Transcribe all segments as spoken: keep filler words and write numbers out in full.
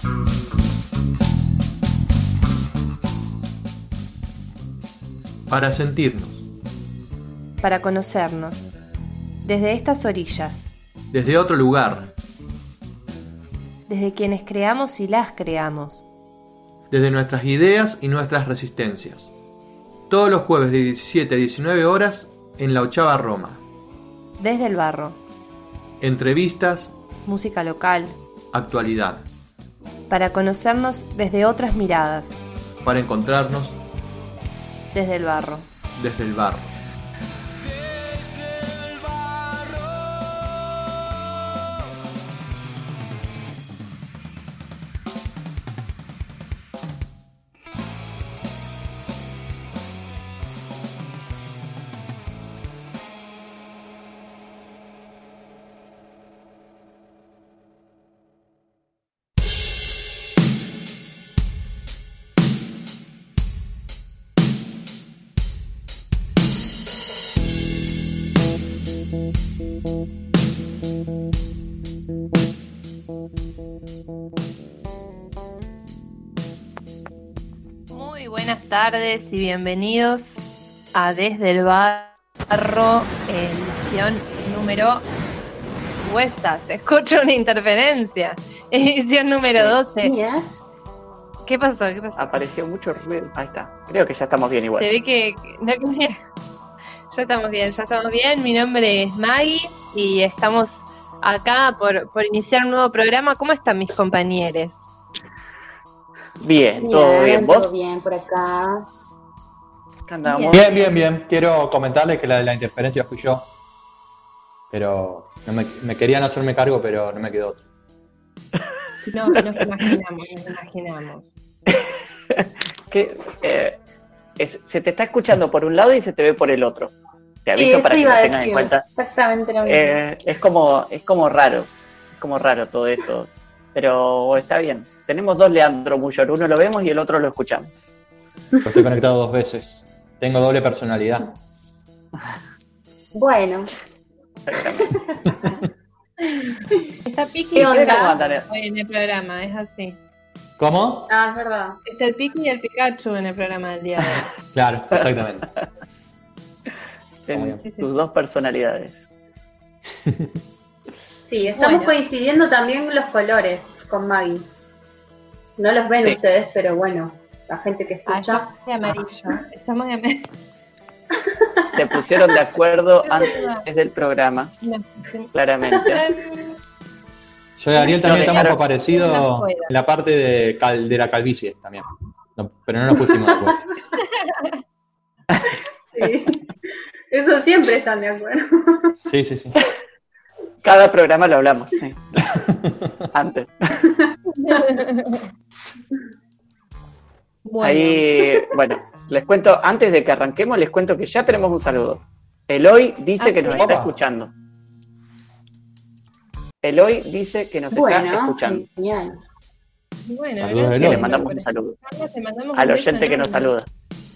Para sentirnos. Para conocernos. Desde estas orillas. Desde otro lugar. Desde quienes creamos y las creamos. Desde nuestras ideas y nuestras resistencias. Todos los jueves de diecisiete a diecinueve horas en La Ochava Roma. Desde el barro. Entrevistas. Música local. Actualidad. Para conocernos desde otras miradas. Para encontrarnos. Desde el barro. Desde el barro. Muy buenas tardes y bienvenidos a Desde el Barro, edición número... Cuesta, te escucho una interferencia. Edición número doce. ¿Qué pasó? ¿Qué pasó? Apareció mucho ruido. Ahí está. Creo que ya estamos bien igual. Se ve que... No, que ya estamos bien, ya estamos bien. Mi nombre es Maggie y estamos acá por, por iniciar un nuevo programa. ¿Cómo están mis compañeros? Bien, todo bien. ¿Vos? Todo bien por acá. ¿Qué andamos? Bien, bien, bien. Quiero comentarles que la de la interferencia fui yo. Pero no me, me querían hacerme cargo, pero no me quedó otro. No, nos imaginamos, nos imaginamos. que, eh, es, se te está escuchando por un lado y se te ve por el otro. Te aviso Sí, para que iba lo a tengas en decir, cuenta. Exactamente lo mismo. Eh, es como, es como raro. Es como raro todo esto. Pero está bien. Tenemos dos Leandro Muyor. Uno lo vemos y el otro lo escuchamos. Pues estoy conectado dos veces. Tengo doble personalidad. Bueno. Está Piki ¿Qué onda? hoy en el programa, es así. ¿Cómo? Ah, es verdad. Está el Piki y el Pikachu en el programa del día de hoy. Claro, exactamente. Tienes Sí, sí, tus sí. dos personalidades. Sí, estamos Bueno. coincidiendo también los colores con Maggie. No los ven Sí. ustedes, pero bueno, la gente que Ah, escucha. estamos de amarillo. Estamos de amarillo. Se pusieron de acuerdo antes del programa, claramente. Yo y Ariel también No, estamos claro. parecidos en la parte de, cal, de la calvicie también. No, pero no nos pusimos de acuerdo. Sí. Eso siempre están de acuerdo. Sí, sí, sí. Cada programa lo hablamos, sí. Antes. Bueno, Ahí, bueno, les cuento, antes de que arranquemos, les cuento que ya tenemos un saludo. Eloy dice Ah, que nos ¿sí? está Opa. escuchando. Eloy dice que nos está Bueno, escuchando. genial. bueno, Saludos, gracias. Eloy. Le mandamos por un saludo escucharnos, te mandamos al un beso oyente que nos enorme. saluda.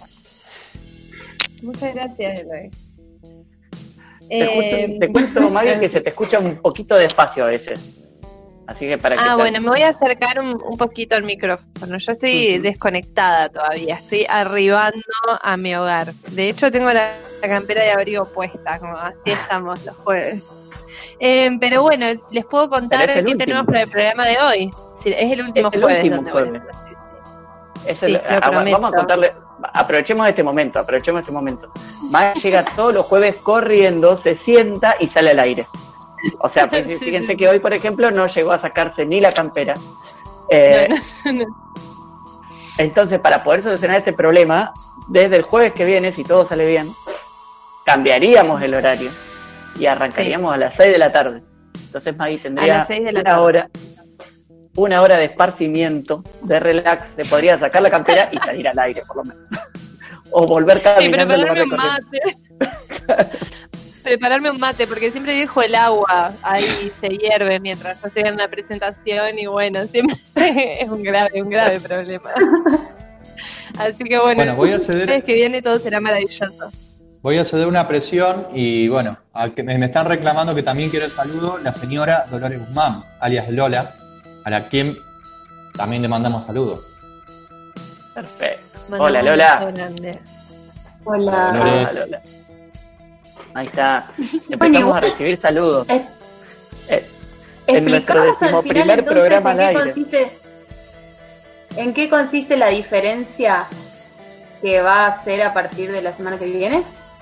Muchas gracias, Eloy. Te, Eh, justo- te cuento, Maggie, que se te escucha un poquito despacio a veces. Así que para que Ah, te- bueno, me voy a acercar un, un poquito al micrófono. Yo estoy Ujú. desconectada todavía, estoy arribando a mi hogar. De hecho, tengo la, la campera de abrigo puesta, como así estamos los jueves. Eh, pero bueno, les puedo contar Pero es el qué último. tenemos para el programa de hoy. Sí, es el último Es el jueves último donde voy a jueves. estar, sí, sí. Es Sí, el- lo ah, vamos prometo. a contarle, aprovechemos este momento, aprovechemos este momento. Maggie llega todos los jueves corriendo, se sienta y sale al aire. O sea, pues, Sí, fíjense sí. que hoy, por ejemplo, no llegó a sacarse ni la campera. Eh, No, no, no. Entonces, para poder solucionar este problema, desde el jueves que viene, si todo sale bien, cambiaríamos el horario y arrancaríamos a las seis de la tarde. Entonces Maggie A tendría las seis de la una tarde. hora, una hora de esparcimiento, de relax, se podría sacar la campera y salir al aire, por lo menos. O volver Y caminando en lugar prepararme de un corriendo. mate. Prepararme un mate, porque siempre dejo el agua ahí se hierve mientras yo estoy en una presentación y bueno, siempre es un grave, un grave problema. Así que bueno, Bueno, voy a el ceder, mes que viene todo será maravilloso. voy a ceder una presión y bueno, a que me, me están reclamando que también quiero el saludo la señora Dolores Guzmán, alias Lola, a la quien también le mandamos saludos. Perfecto. Mandamos Hola, un Lola. beso grande. Hola. Hola. Hola, Lola. Ahí está. Empezamos Bueno, igual- a recibir saludos. Es- Eh, en nuestro Explicanos al decimoprimer final, entonces, programa en al qué aire. consiste, en qué consiste la diferencia que va a ser a partir de la semana que viene.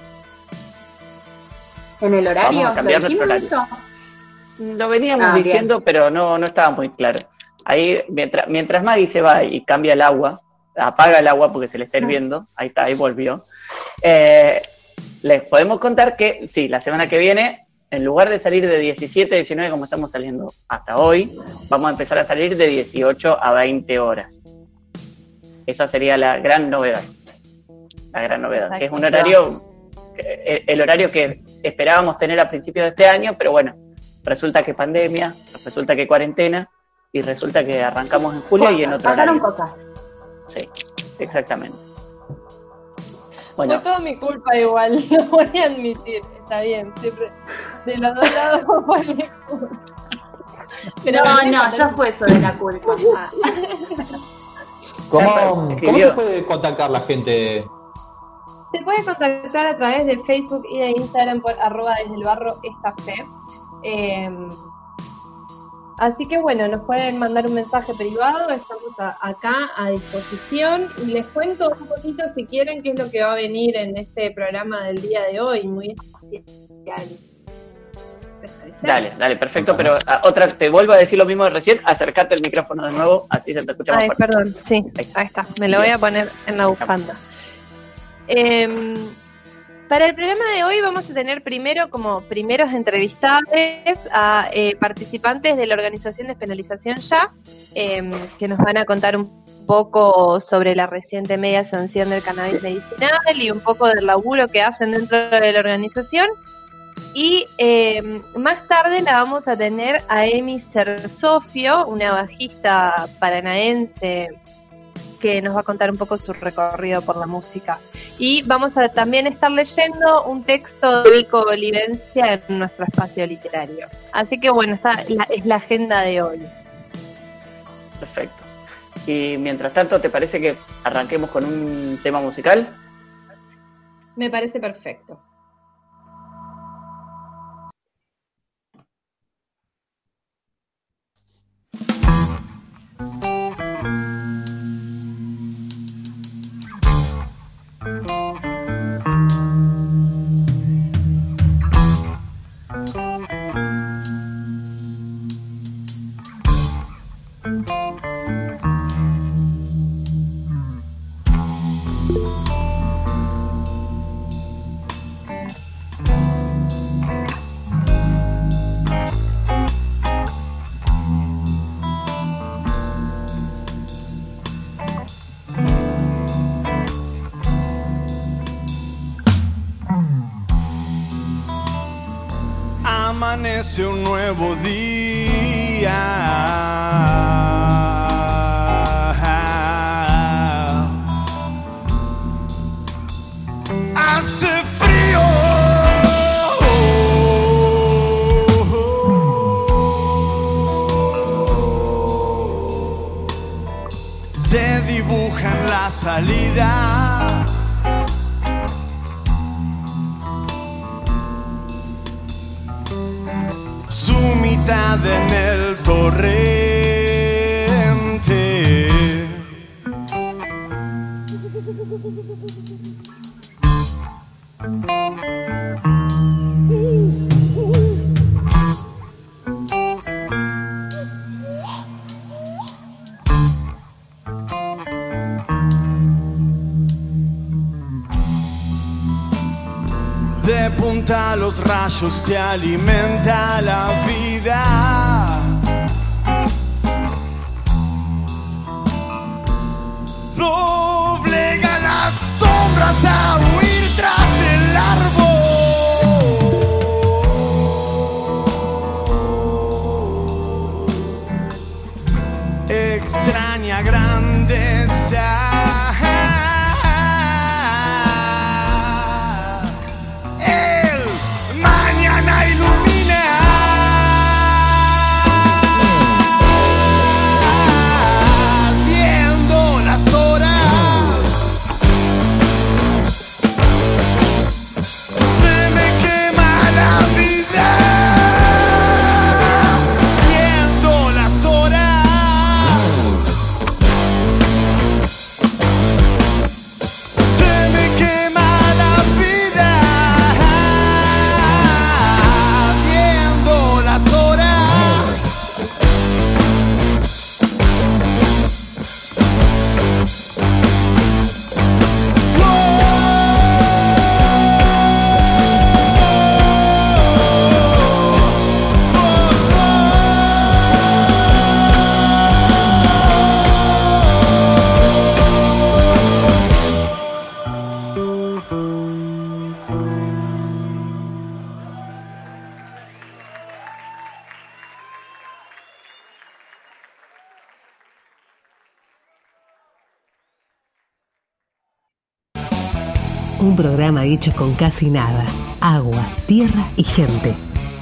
¿En el horario? Vamos a cambiar ¿Lo nuestro dijimos horario. eso? Lo veníamos Ah, bien. diciendo, pero no, no estaba muy claro. Ahí, mientras, mientras Maggie se va y cambia el agua, apaga el agua porque se le está hirviendo, ahí está, ahí volvió. Eh, les podemos contar que, sí, la semana que viene, en lugar de salir de diecisiete a diecinueve como estamos saliendo hasta hoy, vamos a empezar a salir de dieciocho a veinte horas. Esa sería la gran novedad. La gran novedad. Exacto. Que es un horario, eh, el horario que esperábamos tener a principios de este año, pero bueno, resulta que pandemia, resulta que cuarentena, y resulta que arrancamos en julio y en otro Pasaron horario. cosas. Sí, exactamente. Fue Bueno, todo mi culpa igual, lo voy a admitir, está bien, siempre de los dos lados fue mi culpa. Pero no, me no, parece- ya fue eso de la culpa. Ah. ¿Cómo, ¿Cómo Escribió. se puede contactar la gente? Se puede contactar a través de Facebook y de Instagram por arroba desde el barro esta fe. Eh, así que bueno, nos pueden mandar un mensaje privado, estamos a- acá a disposición y les cuento un poquito si quieren qué es lo que va a venir en este programa del día de hoy, muy especial. ¿Les parece? dale, dale, perfecto, pero ah, otra, te vuelvo a decir lo mismo de recién, acercate el micrófono de nuevo, así se te escucha más Ay, fuerte. perdón, sí, ahí está, me lo voy a poner en la bufanda. Eh, para el programa de hoy vamos a tener primero como primeros entrevistados a eh, participantes de la organización Despenalización Ya, eh, que nos van a contar un poco sobre la reciente media sanción del cannabis medicinal y un poco del laburo que hacen dentro de la organización. Y eh, más tarde la vamos a tener a Emi Cersofio, una bajista paranaense que nos va a contar un poco su recorrido por la música. Y vamos a también estar leyendo un texto de Vico Olivencia en nuestro espacio literario. Así que bueno, esta la, es la agenda de hoy. Perfecto. Y mientras tanto, ¿te parece que arranquemos con un tema musical? Me parece perfecto. Amanece un nuevo día. Hace frío. Se dibuja en la salida. Su mitad en el torrente. De punta a los rayos se alimenta la vida. Doblega las sombras a huir tras el árbol. Extraña grandeza. Ilumina. Un programa hecho con casi nada. Agua, tierra y gente.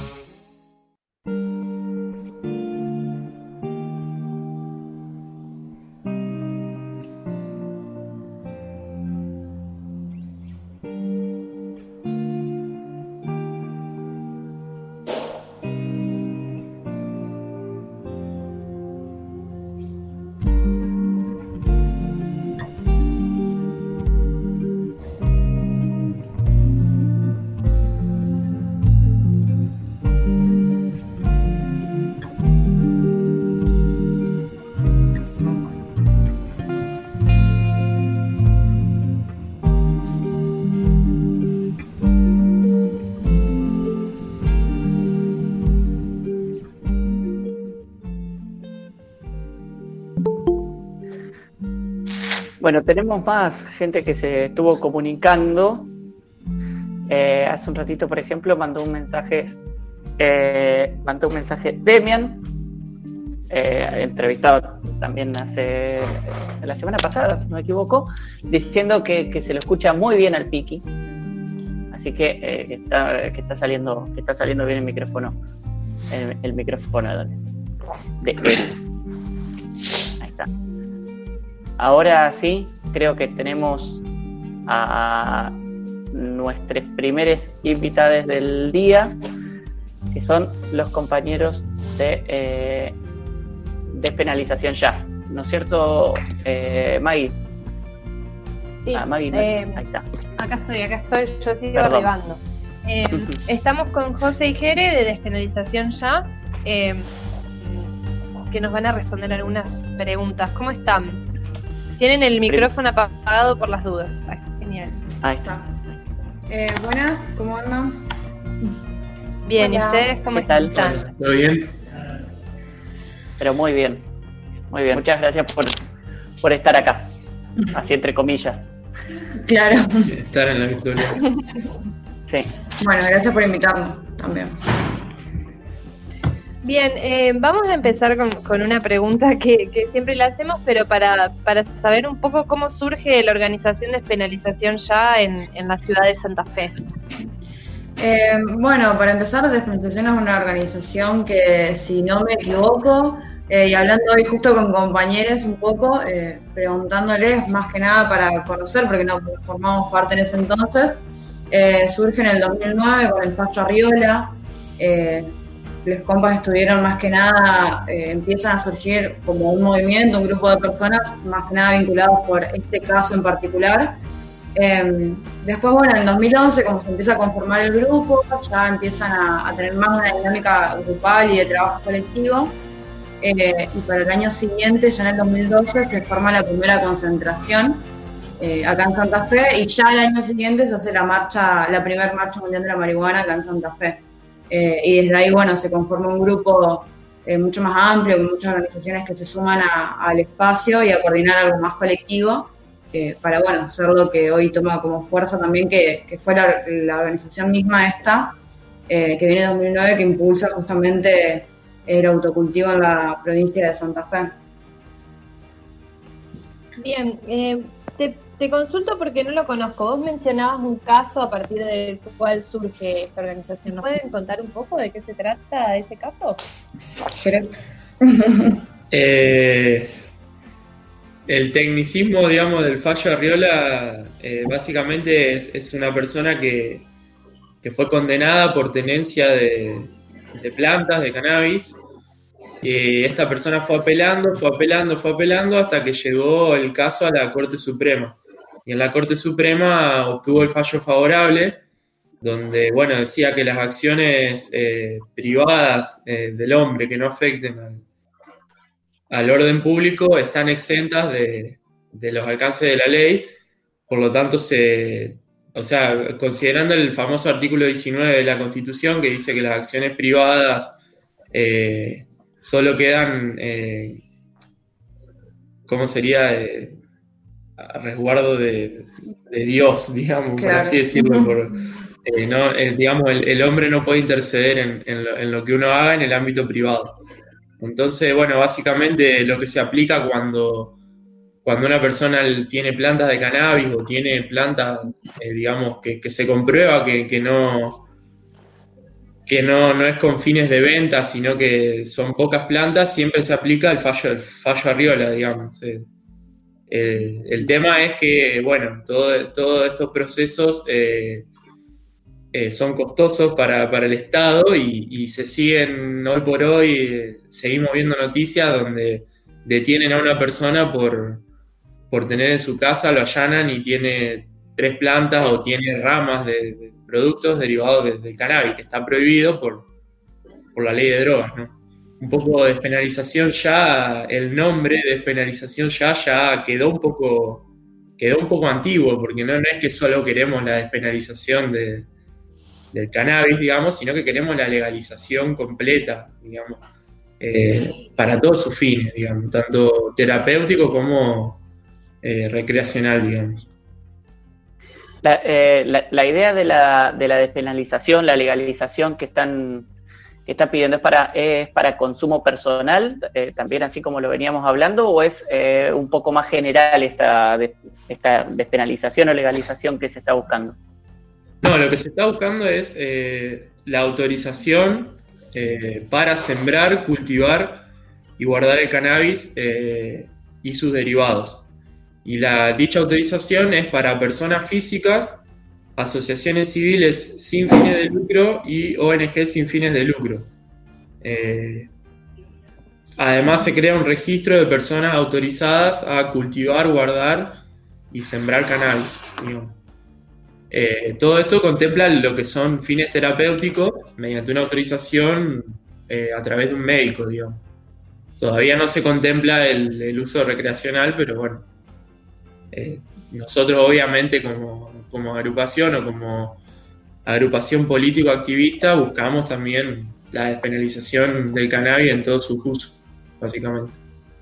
Bueno, tenemos más gente que se estuvo comunicando. Eh, hace un ratito, por ejemplo, mandó un mensaje, eh, mandó un mensaje Demian, eh, entrevistado también hace la semana pasada, si no me equivoco, diciendo que, que se lo escucha muy bien al Piki. Así que, eh, que, está, que está saliendo, que está saliendo bien el micrófono, el, el micrófono de él. Ahí está. Ahora sí, creo que tenemos a nuestros primeros invitados del día, que son los compañeros de eh, Despenalización Ya. ¿No es cierto, eh, Maggie? Sí, ah, Maggie, no, eh, ahí está. Acá estoy, acá estoy, yo sigo Perdón. arribando. Eh, estamos con José y Jere de Despenalización Ya, eh, que nos van a responder algunas preguntas. ¿Cómo están? Tienen el micrófono apagado por las dudas. Ay, genial. Ahí está. Eh, buenas, ¿cómo andan? Bien, Hola. ¿y ustedes cómo ¿Qué tal? están? ¿Todo bien? Pero muy bien, muy bien. Muchas gracias por, por estar acá, así entre comillas. Claro. Estar en la virtualidad. Sí. Bueno, gracias por invitarnos también. Bien, eh, vamos a empezar con, con una pregunta que, que siempre le hacemos, pero para, para saber un poco cómo surge la organización Despenalización Ya en, en la ciudad de Santa Fe. Eh, bueno, para empezar, Despenalización es una organización que, si no me equivoco, eh, y hablando hoy justo con compañeros un poco, eh, preguntándoles más que nada para conocer, porque no formamos parte en ese entonces, eh, surge en el dos mil nueve con el Fallo Arriola. Eh, los compas estuvieron más que nada, eh, empiezan a surgir como un movimiento, un grupo de personas más que nada vinculados por este caso en particular. Eh, después, bueno, en dos mil once, como se empieza a conformar el grupo, ya empiezan a, a tener más una dinámica grupal y de trabajo colectivo. Eh, y para el año siguiente, ya en el dos mil doce, se forma la primera concentración eh, acá en Santa Fe, y ya el año siguiente se hace la marcha, la primera marcha mundial de la marihuana acá en Santa Fe. Eh, y desde ahí, bueno, se conforma un grupo eh, mucho más amplio, con muchas organizaciones que se suman a, al espacio y a coordinar algo más colectivo, eh, para, bueno, ser lo que hoy toma como fuerza también, que, que fue la, la organización misma esta, eh, que viene de dos mil nueve, que impulsa justamente el autocultivo en la provincia de Santa Fe. Bien, eh, te, te consulto porque no lo conozco. Vos mencionabas un caso a partir del cual surge esta organización. ¿Nos pueden contar un poco de qué se trata ese caso? Eh, el tecnicismo, digamos, del Fallo Arriola, eh, básicamente es, es una persona que, que fue condenada por tenencia de, de plantas, de cannabis. Y esta persona fue apelando, fue apelando, fue apelando hasta que llegó el caso a la Corte Suprema. Y en la Corte Suprema obtuvo el fallo favorable, donde, bueno, decía que las acciones eh, privadas eh, del hombre que no afecten al, al orden público están exentas de, de los alcances de la ley. Por lo tanto, se, o sea, considerando el famoso artículo diecinueve de la Constitución, que dice que las acciones privadas eh, solo quedan, eh, ¿cómo sería? Eh, a resguardo de, de Dios, digamos, Claro. por así decirlo. Por, eh, no, eh, digamos, el, el hombre no puede interceder en, en, lo, en lo que uno haga en el ámbito privado. Entonces, bueno, básicamente lo que se aplica cuando cuando una persona tiene plantas de cannabis o tiene plantas, eh, digamos, que, que se comprueba que, que no que no, no es con fines de venta, sino que son pocas plantas, siempre se aplica el fallo, el fallo Arriola, digamos. Eh, eh, el tema es que, bueno, todo, todos estos procesos eh, eh, son costosos para, para el Estado y, y se siguen, hoy por hoy, eh, seguimos viendo noticias donde detienen a una persona por, por tener en su casa, lo allanan y tiene tres plantas o tiene ramas de, de productos derivados del de cannabis, que está prohibido por, por la ley de drogas, ¿no? Un poco de despenalización ya, el nombre de despenalización ya, ya quedó un poco quedó un poco antiguo, porque no, no es que solo queremos la despenalización de, del cannabis, digamos, sino que queremos la legalización completa, digamos, eh, para todos sus fines, digamos, tanto terapéutico como eh, recreacional, digamos. La, eh, la, la idea de la, de la despenalización, la legalización que están, que están pidiendo, ¿es para, es para consumo personal, eh, también así como lo veníamos hablando, o es eh, un poco más general esta, de, esta despenalización o legalización que se está buscando? No, lo que se está buscando es eh, la autorización eh, para sembrar, cultivar y guardar el cannabis eh, y sus derivados. Y la dicha autorización es para personas físicas, asociaciones civiles sin fines de lucro y O N G sin fines de lucro. Eh, además se crea un registro de personas autorizadas a cultivar, guardar y sembrar cannabis, digamos. Eh, todo esto contempla lo que son fines terapéuticos mediante una autorización eh, a través de un médico, digamos. Todavía no se contempla el, el uso recreacional, pero bueno. Eh, nosotros obviamente como, como agrupación o como agrupación político-activista buscamos también la despenalización del cannabis en todos sus usos, básicamente.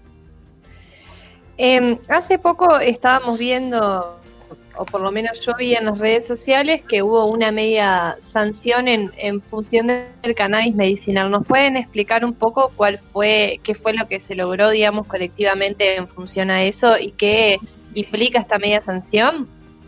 Eh, hace poco estábamos viendo, o por lo menos yo vi en las redes sociales, que hubo una media sanción en, en función del cannabis medicinal. ¿Nos pueden explicar un poco cuál fue, qué fue lo que se logró, digamos, colectivamente en función a eso y qué implica esta media sanción?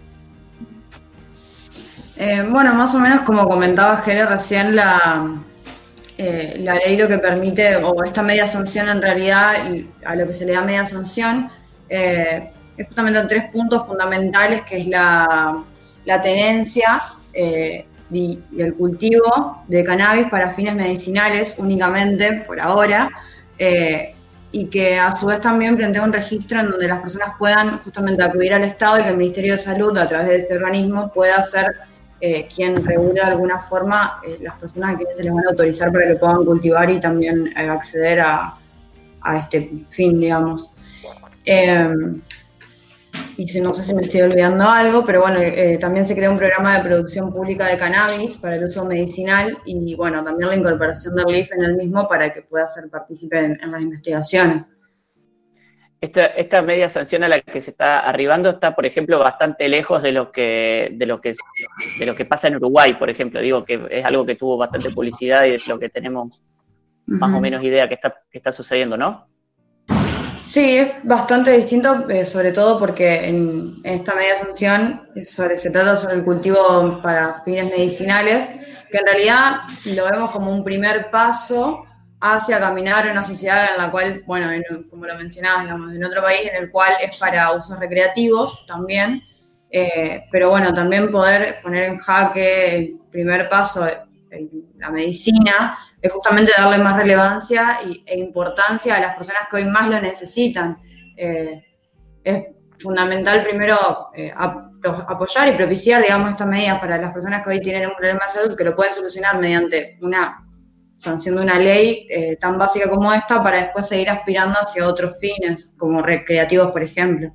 Eh, bueno, más o menos como comentaba Jere recién, la, eh, la ley lo que permite, o esta media sanción en realidad, a lo que se le da media sanción, eh, es justamente en tres puntos fundamentales, que es la, la tenencia eh, y, y el cultivo de cannabis para fines medicinales únicamente, por ahora, eh, y que a su vez también plantea un registro en donde las personas puedan justamente acudir al Estado y que el Ministerio de Salud, a través de este organismo, pueda ser eh, quien regule de alguna forma eh, las personas a quienes se les van a autorizar para que puedan cultivar y también eh, acceder a, a este fin, digamos. Eh, y si, no sé si me estoy olvidando algo, pero bueno, eh, también se crea un programa de producción pública de cannabis para el uso medicinal y bueno, también la incorporación del L I F en el mismo para que pueda ser partícipe en, en las investigaciones. Esta, esta media sanción a la que se está arribando está, por ejemplo, bastante lejos de lo que de lo que de lo que pasa en Uruguay, por ejemplo. Digo que es algo que tuvo bastante publicidad y es lo que tenemos más uh-huh. o menos idea que está que está sucediendo, ¿no? Sí, es bastante distinto, eh, sobre todo porque en, en esta media sanción sobre, se trata sobre el cultivo para fines medicinales, que en realidad lo vemos como un primer paso hacia caminar en una sociedad en la cual, bueno, en, como lo mencionabas, digamos, en otro país en el cual es para usos recreativos también, eh, pero bueno, también poder poner en jaque el primer paso, en la medicina, es justamente darle más relevancia y, e importancia a las personas que hoy más lo necesitan. Eh, es fundamental primero eh, ap- apoyar y propiciar, digamos, estas medidas para las personas que hoy tienen un problema de salud, que lo pueden solucionar mediante una sanción de una ley eh, tan básica como esta, para después seguir aspirando hacia otros fines, como recreativos, por ejemplo.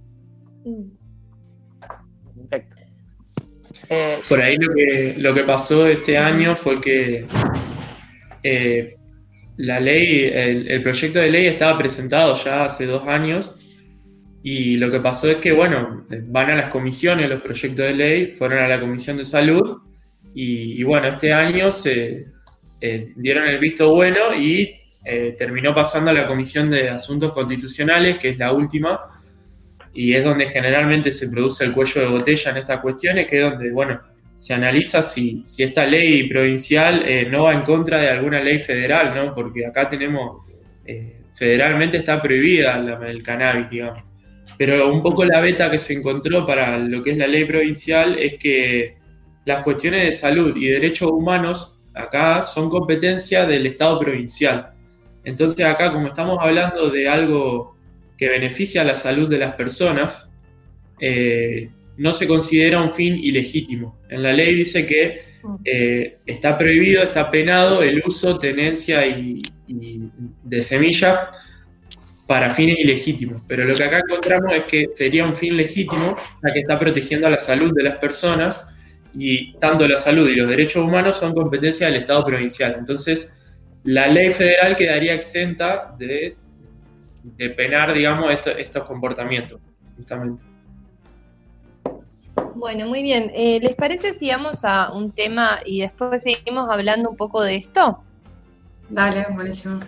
Perfecto. Eh, Por ahí lo que, lo que pasó este año fue que eh, la ley, el, el proyecto de ley estaba presentado ya hace dos años y lo que pasó es que, bueno, van a las comisiones los proyectos de ley, fueron a la Comisión de Salud y, y bueno, este año se eh, dieron el visto bueno y eh, terminó pasando a la Comisión de Asuntos Constitucionales, que es la última, y es donde generalmente se produce el cuello de botella en estas cuestiones, que es donde, bueno, se analiza si, si esta ley provincial eh, no va en contra de alguna ley federal, ¿no? Porque acá tenemos, eh, federalmente está prohibida la, el cannabis, digamos. Pero un poco la beta que se encontró para lo que es la ley provincial es que las cuestiones de salud y derechos humanos acá son competencia del Estado provincial. Entonces acá, como estamos hablando de algo que beneficia a la salud de las personas, eh, no se considera un fin ilegítimo. En la ley dice que eh, está prohibido, está penado el uso, tenencia y, y de semillas para fines ilegítimos. Pero lo que acá encontramos es que sería un fin legítimo, ya que está protegiendo a la salud de las personas, y tanto la salud y los derechos humanos son competencia del Estado provincial. Entonces, la ley federal quedaría exenta de, de penar, digamos, esto, estos comportamientos, justamente. Bueno, muy bien. Eh, ¿Les parece si vamos a un tema y después seguimos hablando un poco de esto? Dale, buenísimo.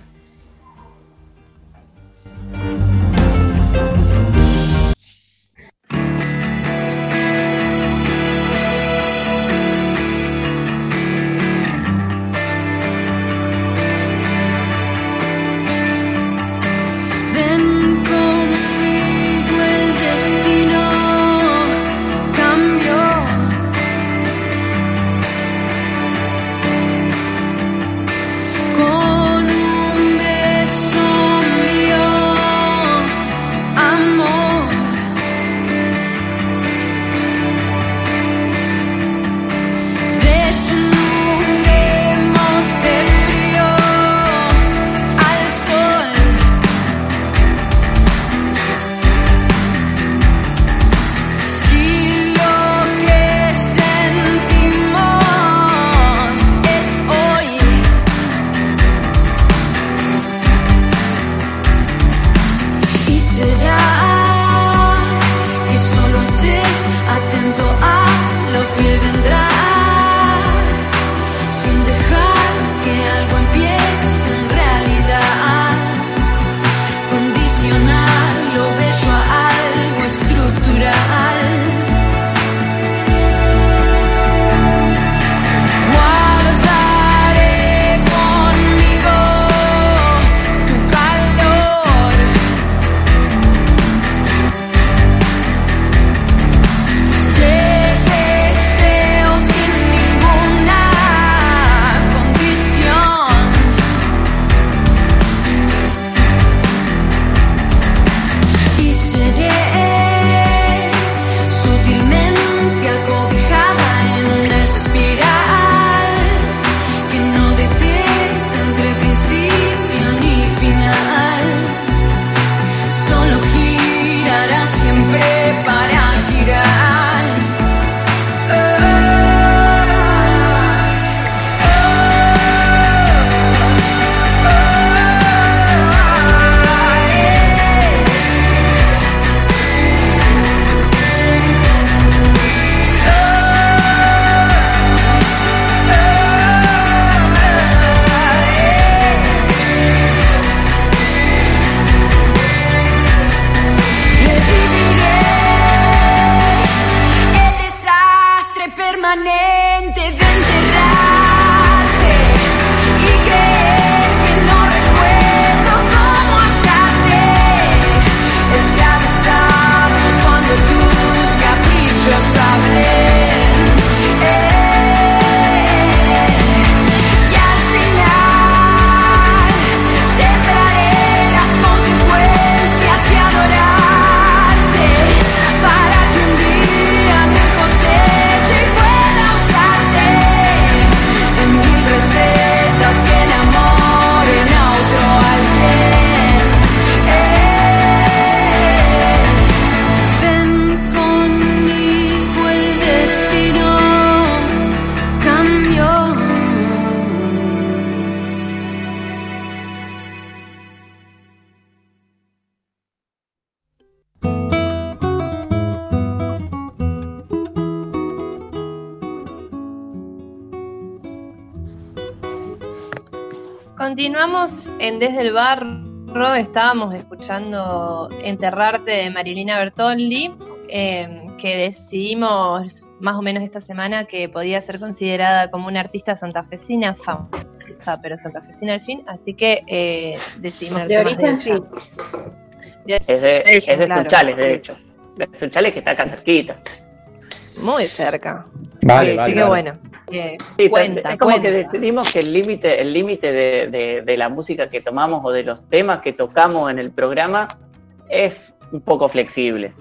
Continuamos en Desde el Bar Ro, estábamos escuchando Enterrarte de Marilina Bertoldi, eh, que decidimos más o menos esta semana que podía ser considerada como una artista santafesina, famosa, pero santafesina al fin, así que eh, decidimos... De origen sí. Es de, es de claro. Sunchales, de hecho. De Sunchales, que está acá cerquita. Muy cerca. Vale, Así vale. que vale. bueno, eh, Sí, cuenta, es como cuenta. que decidimos que el límite el límite de, de, de la música que tomamos o de los temas que tocamos en el programa es un poco flexible.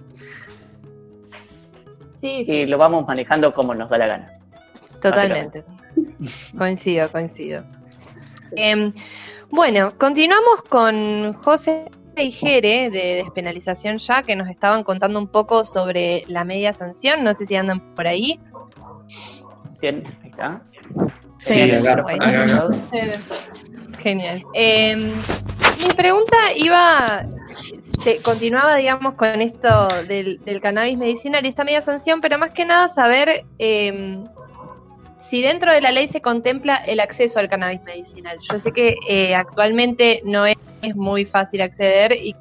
Sí, sí. Y lo vamos manejando como nos da la gana. Totalmente. Coincido, coincido. Eh, bueno, continuamos con José y Jere de Despenalización Ya, que nos estaban contando un poco sobre la media sanción. No sé si andan por ahí. Bien, ahí está. Sí, Sí, acá, bueno. acá, acá. Genial. Eh, mi pregunta iba, te- continuaba, digamos, con esto del, del cannabis medicinal y esta media sanción, pero más que nada saber eh, si dentro de la ley se contempla el acceso al cannabis medicinal. Yo sé que eh, actualmente no es, es muy fácil acceder y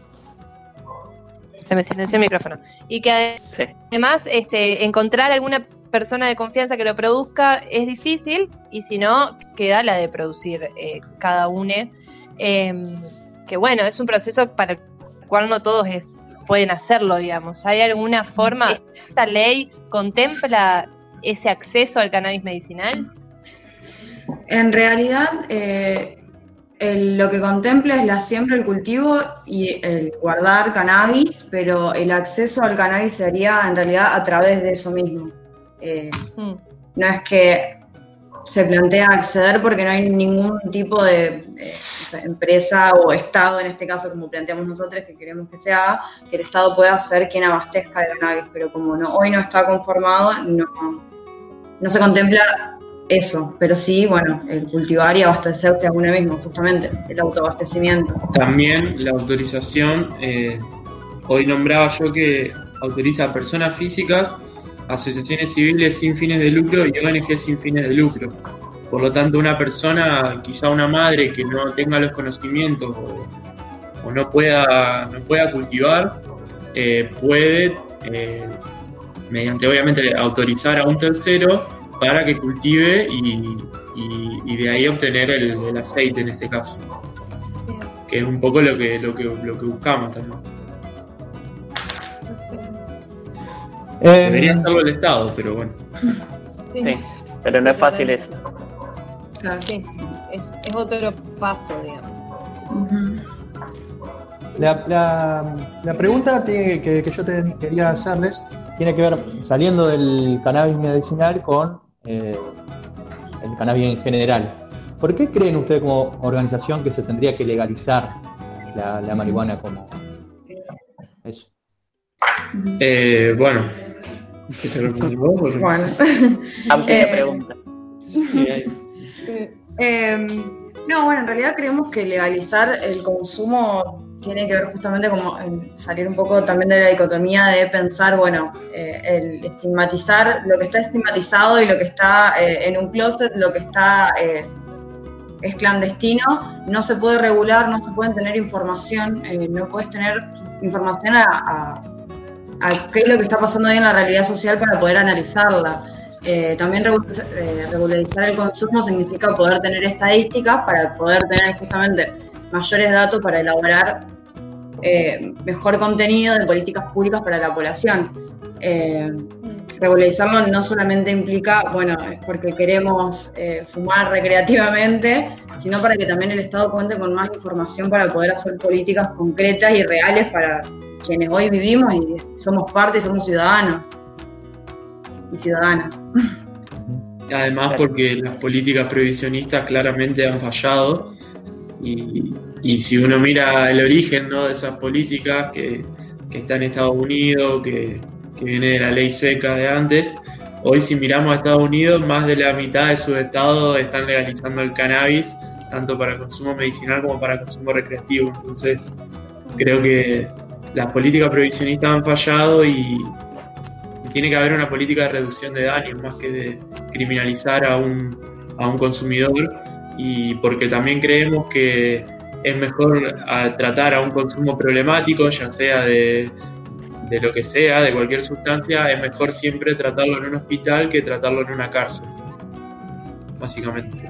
se me silenció el micrófono. Y que Sí. además este, encontrar alguna persona de confianza que lo produzca es difícil, y si no, queda la de producir eh, cada uno. Eh, que bueno, es un proceso para el cual no todos es, pueden hacerlo, digamos. ¿Hay alguna forma? ¿Esta ley contempla ese acceso al cannabis medicinal? En realidad, eh, el- lo que contempla es la siembra, el cultivo y el guardar cannabis, pero el acceso al cannabis sería en realidad a través de eso mismo. Eh, Mm. no es que se plantea acceder porque no hay ningún tipo de eh, empresa o Estado, en este caso, como planteamos nosotros, que queremos que se haga, que el Estado pueda ser quien abastezca de cannabis, pero como no, hoy no está conformado, no, no se contempla eso, pero sí, bueno, el cultivar y abastecerse a uno mismo, justamente, el autoabastecimiento. También la autorización, eh, hoy nombraba yo que autoriza a personas físicas, asociaciones civiles sin fines de lucro y O N G sin fines de lucro. Por lo tanto, una persona, quizá una madre que no tenga los conocimientos o, o no pueda no pueda cultivar, eh, puede, eh, mediante obviamente autorizar a un tercero para que cultive y, y, y de ahí obtener el, el aceite en este caso, que es un poco lo que lo que, lo que buscamos también. Eh, Debería hacerlo el Estado, pero bueno. Sí, Sí, pero no es fácil eso. Claro. sí, es, es otro paso, digamos. Ujú. La, la, la pregunta tiene- que, que yo te quería hacerles tiene que ver, saliendo del cannabis medicinal, con eh, el cannabis en general. ¿Por qué creen ustedes como organización que se tendría que legalizar la, la marihuana como eso? Eh, bueno, ¿qué te respondí vos? Porque- Bueno. Amplia Eh, pregunta. Sí, hay- Eh, no, bueno, en realidad creemos que legalizar el consumo tiene que ver justamente como en salir un poco también de la dicotomía de pensar, bueno, eh, el estigmatizar lo que está estigmatizado y lo que está eh, en un closet, lo que está eh, es clandestino, no se puede regular, no se pueden tener información, eh, no puedes tener información a, a, a qué es lo que está pasando ahí en la realidad social para poder analizarla. Eh, también regu- eh, regularizar el consumo significa poder tener estadísticas para poder tener justamente mayores datos para elaborar eh, mejor contenido de políticas públicas para la población. Eh, regularizarlo no solamente implica, bueno, es porque queremos eh, fumar recreativamente, sino para que también el Estado cuente con más información para poder hacer políticas concretas y reales para quienes hoy vivimos y somos parte y somos ciudadanos y ciudadanas. Además, porque las políticas prohibicionistas claramente han fallado y, y si uno mira el origen, ¿no?, de esas políticas que, que está en Estados Unidos, que, que viene de la ley seca de antes, hoy si miramos a Estados Unidos, más de la mitad de sus estados están legalizando el cannabis, tanto para consumo medicinal como para consumo recreativo. Entonces, creo que las políticas prohibicionistas han fallado y tiene que haber una política de reducción de daños más que de criminalizar a un, a un consumidor, y porque también creemos que, es mejor a tratar a un consumo problemático, ya sea de, de lo que sea, de cualquier sustancia, es mejor siempre tratarlo en un hospital que tratarlo en una cárcel, básicamente.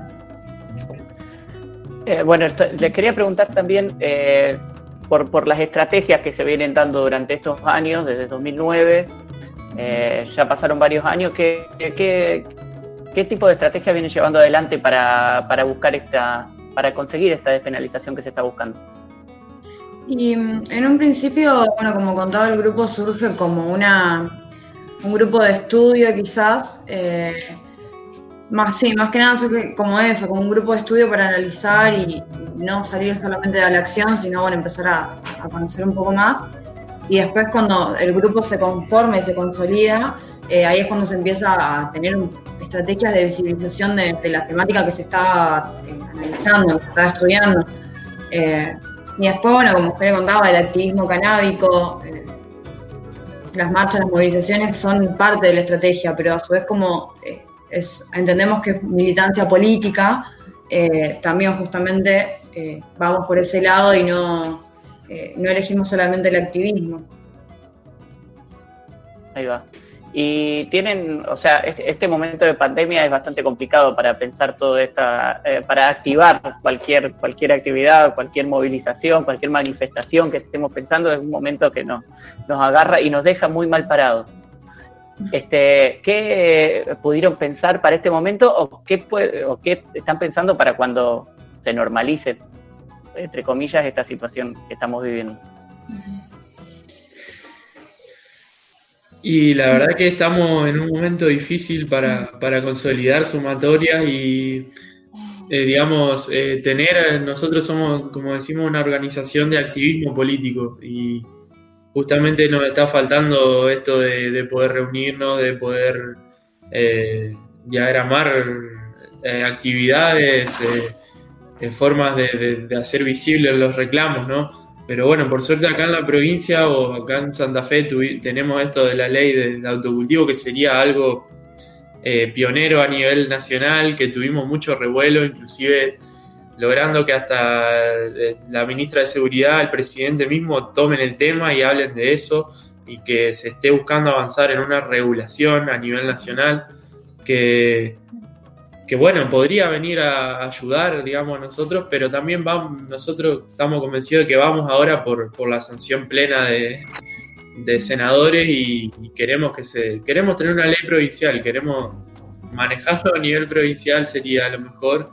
Eh, bueno, esto, les quería preguntar también eh, por, por las estrategias que se vienen dando durante estos años, desde dos mil nueve, eh, ya pasaron varios años, ¿qué, qué, qué tipo de estrategia vienen llevando adelante para, para buscar esta, para conseguir esta despenalización que se está buscando? Y en un principio, bueno, como contaba, el grupo surge como una un grupo de estudio quizás, eh, más sí, más que nada surge como eso, como un grupo de estudio para analizar y no salir solamente de la acción, sino bueno, empezar a, a conocer un poco más. Y después cuando el grupo se conforma y se consolida, eh, ahí es cuando se empieza a tener estrategias de visibilización de, de la temática que se está eh, analizando, que se está estudiando. Eh, y después, bueno, como usted le contaba, el activismo canábico, eh, las marchas, las movilizaciones son parte de la estrategia, pero a su vez como eh, es, entendemos que es militancia política, eh, también justamente eh, vamos por ese lado y no, eh, no elegimos solamente el activismo. Ahí va. Y tienen, o sea, este momento de pandemia es bastante complicado para pensar todo esta, eh, para activar cualquier cualquier actividad, cualquier movilización, cualquier manifestación que estemos pensando, es un momento que nos, nos agarra y nos deja muy mal parados. Este, ¿qué pudieron pensar para este momento o qué, puede, o qué están pensando para cuando se normalice, entre comillas, esta situación que estamos viviendo? Y la verdad que estamos en un momento difícil para, para consolidar sumatorias y, eh, digamos, eh, tener, nosotros somos, como decimos, una organización de activismo político y justamente nos está faltando esto de, de poder reunirnos, de poder eh, diagramar eh, actividades, eh, eh, formas de, de, de hacer visibles los reclamos, ¿no? Pero bueno, por suerte acá en la provincia o acá en Santa Fe tuvi, tenemos esto de la ley de, de autocultivo, que sería algo eh, pionero a nivel nacional, que tuvimos mucho revuelo, inclusive logrando que hasta la ministra de Seguridad, el presidente mismo, tomen el tema y hablen de eso, y que se esté buscando avanzar en una regulación a nivel nacional que... que bueno, podría venir a ayudar, digamos, a nosotros, pero también vamos, nosotros estamos convencidos de que vamos ahora por, por la sanción plena de, de senadores y, y queremos que se queremos tener una ley provincial, queremos manejarlo a nivel provincial, sería lo mejor,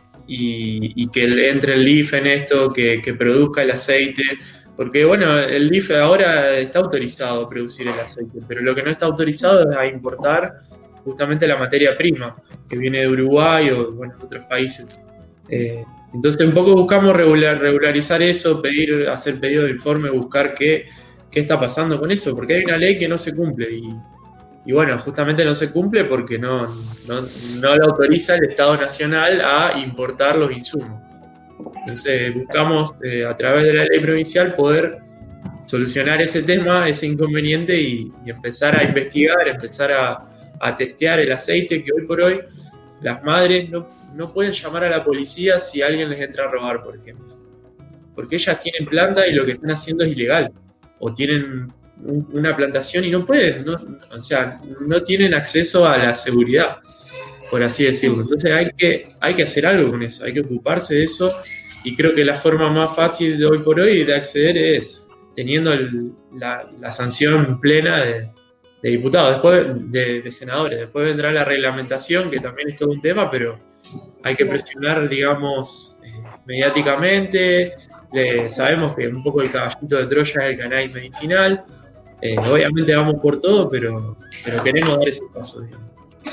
y, y que entre el L I F en esto, que, que produzca el aceite, porque bueno, el L I F ahora está autorizado a producir el aceite, pero lo que no está autorizado es a importar justamente la materia prima que viene de Uruguay o bueno, de otros países. Eh, entonces un poco buscamos regular, regularizar eso, pedir, hacer pedido de informe, buscar qué, qué está pasando con eso, porque hay una ley que no se cumple y, y bueno, justamente no se cumple porque no, no, no la autoriza el Estado Nacional a importar los insumos. Entonces buscamos eh, a través de la ley provincial poder solucionar ese tema, ese inconveniente y, y empezar a investigar, empezar a a testear el aceite, que hoy por hoy las madres no, no pueden llamar a la policía si alguien les entra a robar, por ejemplo. Porque ellas tienen planta y lo que están haciendo es ilegal. O tienen un, una plantación y no pueden, no, o sea, no tienen acceso a la seguridad, por así decirlo. Entonces hay que, hay que hacer algo con eso, hay que ocuparse de eso y creo que la forma más fácil de hoy por hoy de acceder es teniendo el, la, la sanción plena de de diputados, después de, de senadores, después vendrá la reglamentación, que también es todo un tema, pero hay que presionar, digamos, eh, mediáticamente, eh, sabemos que un poco el caballito de Troya es el cannabis medicinal, eh, obviamente vamos por todo, pero, pero queremos dar ese paso, digamos.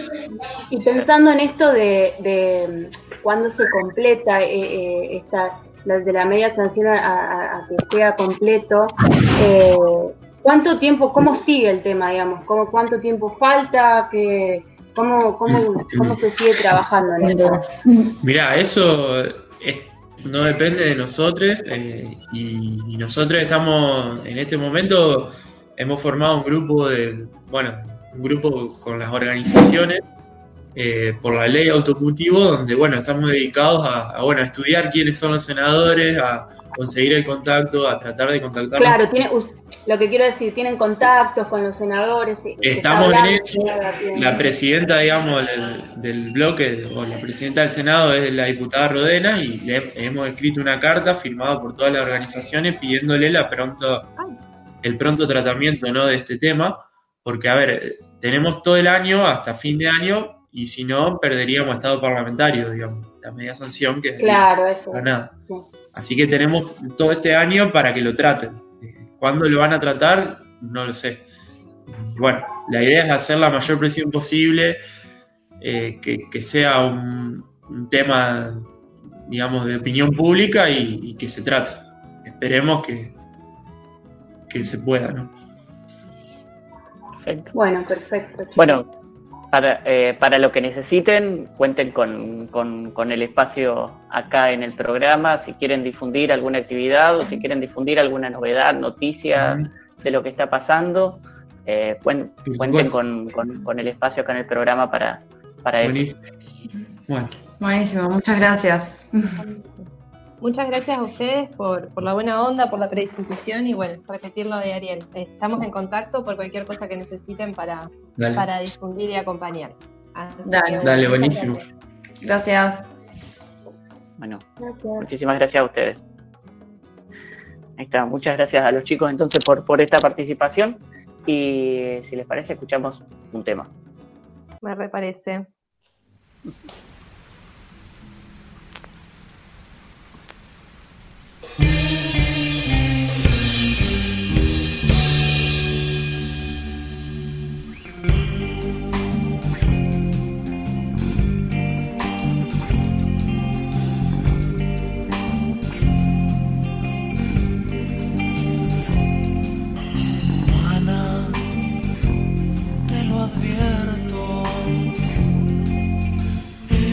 Y pensando en esto de, de cuándo se completa eh, eh, esta, de la media sanción a, a, a que sea completo, eh, ¿cuánto tiempo, cómo sigue el tema, digamos? ¿Cómo, ¿Cuánto tiempo falta? ¿Qué, cómo, cómo, ¿Cómo se sigue trabajando en esto? Mirá, eso es, no depende de nosotros eh, y, y nosotros estamos, en este momento, hemos formado un grupo de, bueno, un grupo con las organizaciones eh, por la ley de autocultivo, donde, bueno, estamos dedicados a, a, bueno, a estudiar quiénes son los senadores, a conseguir el contacto, a tratar de contactarlos. Claro, tiene, lo que quiero decir, tienen contactos con los senadores. Estamos en eso. La presidenta, digamos, del, del bloque, o la presidenta del Senado es la diputada Rodena, y le hemos escrito una carta firmada por todas las organizaciones pidiéndole la pronto, el pronto tratamiento, ¿no?, de este tema, porque, a ver, tenemos todo el año hasta fin de año, y si no, perderíamos estado parlamentario, digamos, la media sanción que es claro, eso, nada. Sí. Así que tenemos todo este año para que lo traten. ¿Cuándo lo van a tratar? No lo sé. Bueno, la idea es hacer la mayor presión posible, eh, que, que sea un, un tema, digamos, de opinión pública y, y que se trate. Esperemos que, que se pueda, ¿no? Perfecto. Bueno, perfecto. Bueno, para, eh, para lo que necesiten, cuenten con, con, con el espacio acá en el programa, si quieren difundir alguna actividad o si quieren difundir alguna novedad, noticia de lo que está pasando, eh, cuen, cuenten con, con, con el espacio acá en el programa para, para eso. Bueno. Buenísimo, muchas gracias. Muchas gracias a ustedes por, por la buena onda, por la predisposición y, bueno, repetir lo de Ariel. Estamos en contacto por cualquier cosa que necesiten para, para difundir y acompañar. Así dale, que, bueno, dale, buenísimo. Gracias. Bueno, gracias. Muchísimas gracias a ustedes. Ahí está, muchas gracias a los chicos entonces por, por esta participación y si les parece escuchamos un tema. Me reparece. Te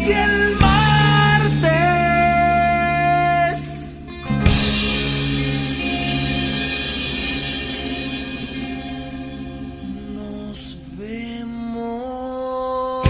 si el martes nos vemos?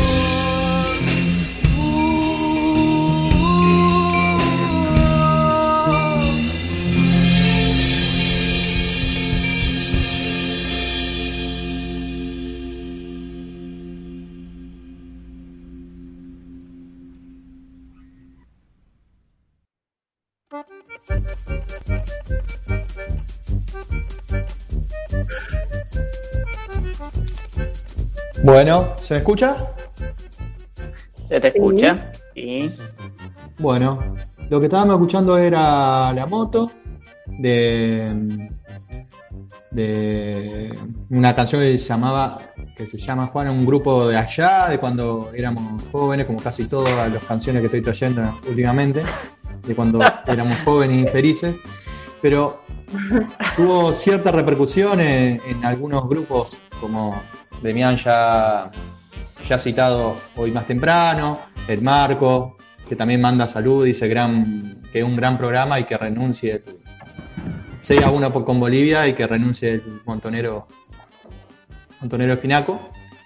Bueno, ¿se me escucha? ¿Se te escucha? Sí. Bueno, lo que estábamos escuchando era La Moto de, de una canción que se llamaba, que se llama Juan, un grupo de allá, de cuando éramos jóvenes, como casi todas las canciones que estoy trayendo últimamente, de cuando éramos jóvenes y infelices, pero tuvo cierta repercusión en, en algunos grupos, como Demián ya, ya citado hoy más temprano, el Marco, que también manda salud, dice gran, que es un gran programa y que renuncie el seis a uno con Bolivia y que renuncie el montonero montonero Espinaco,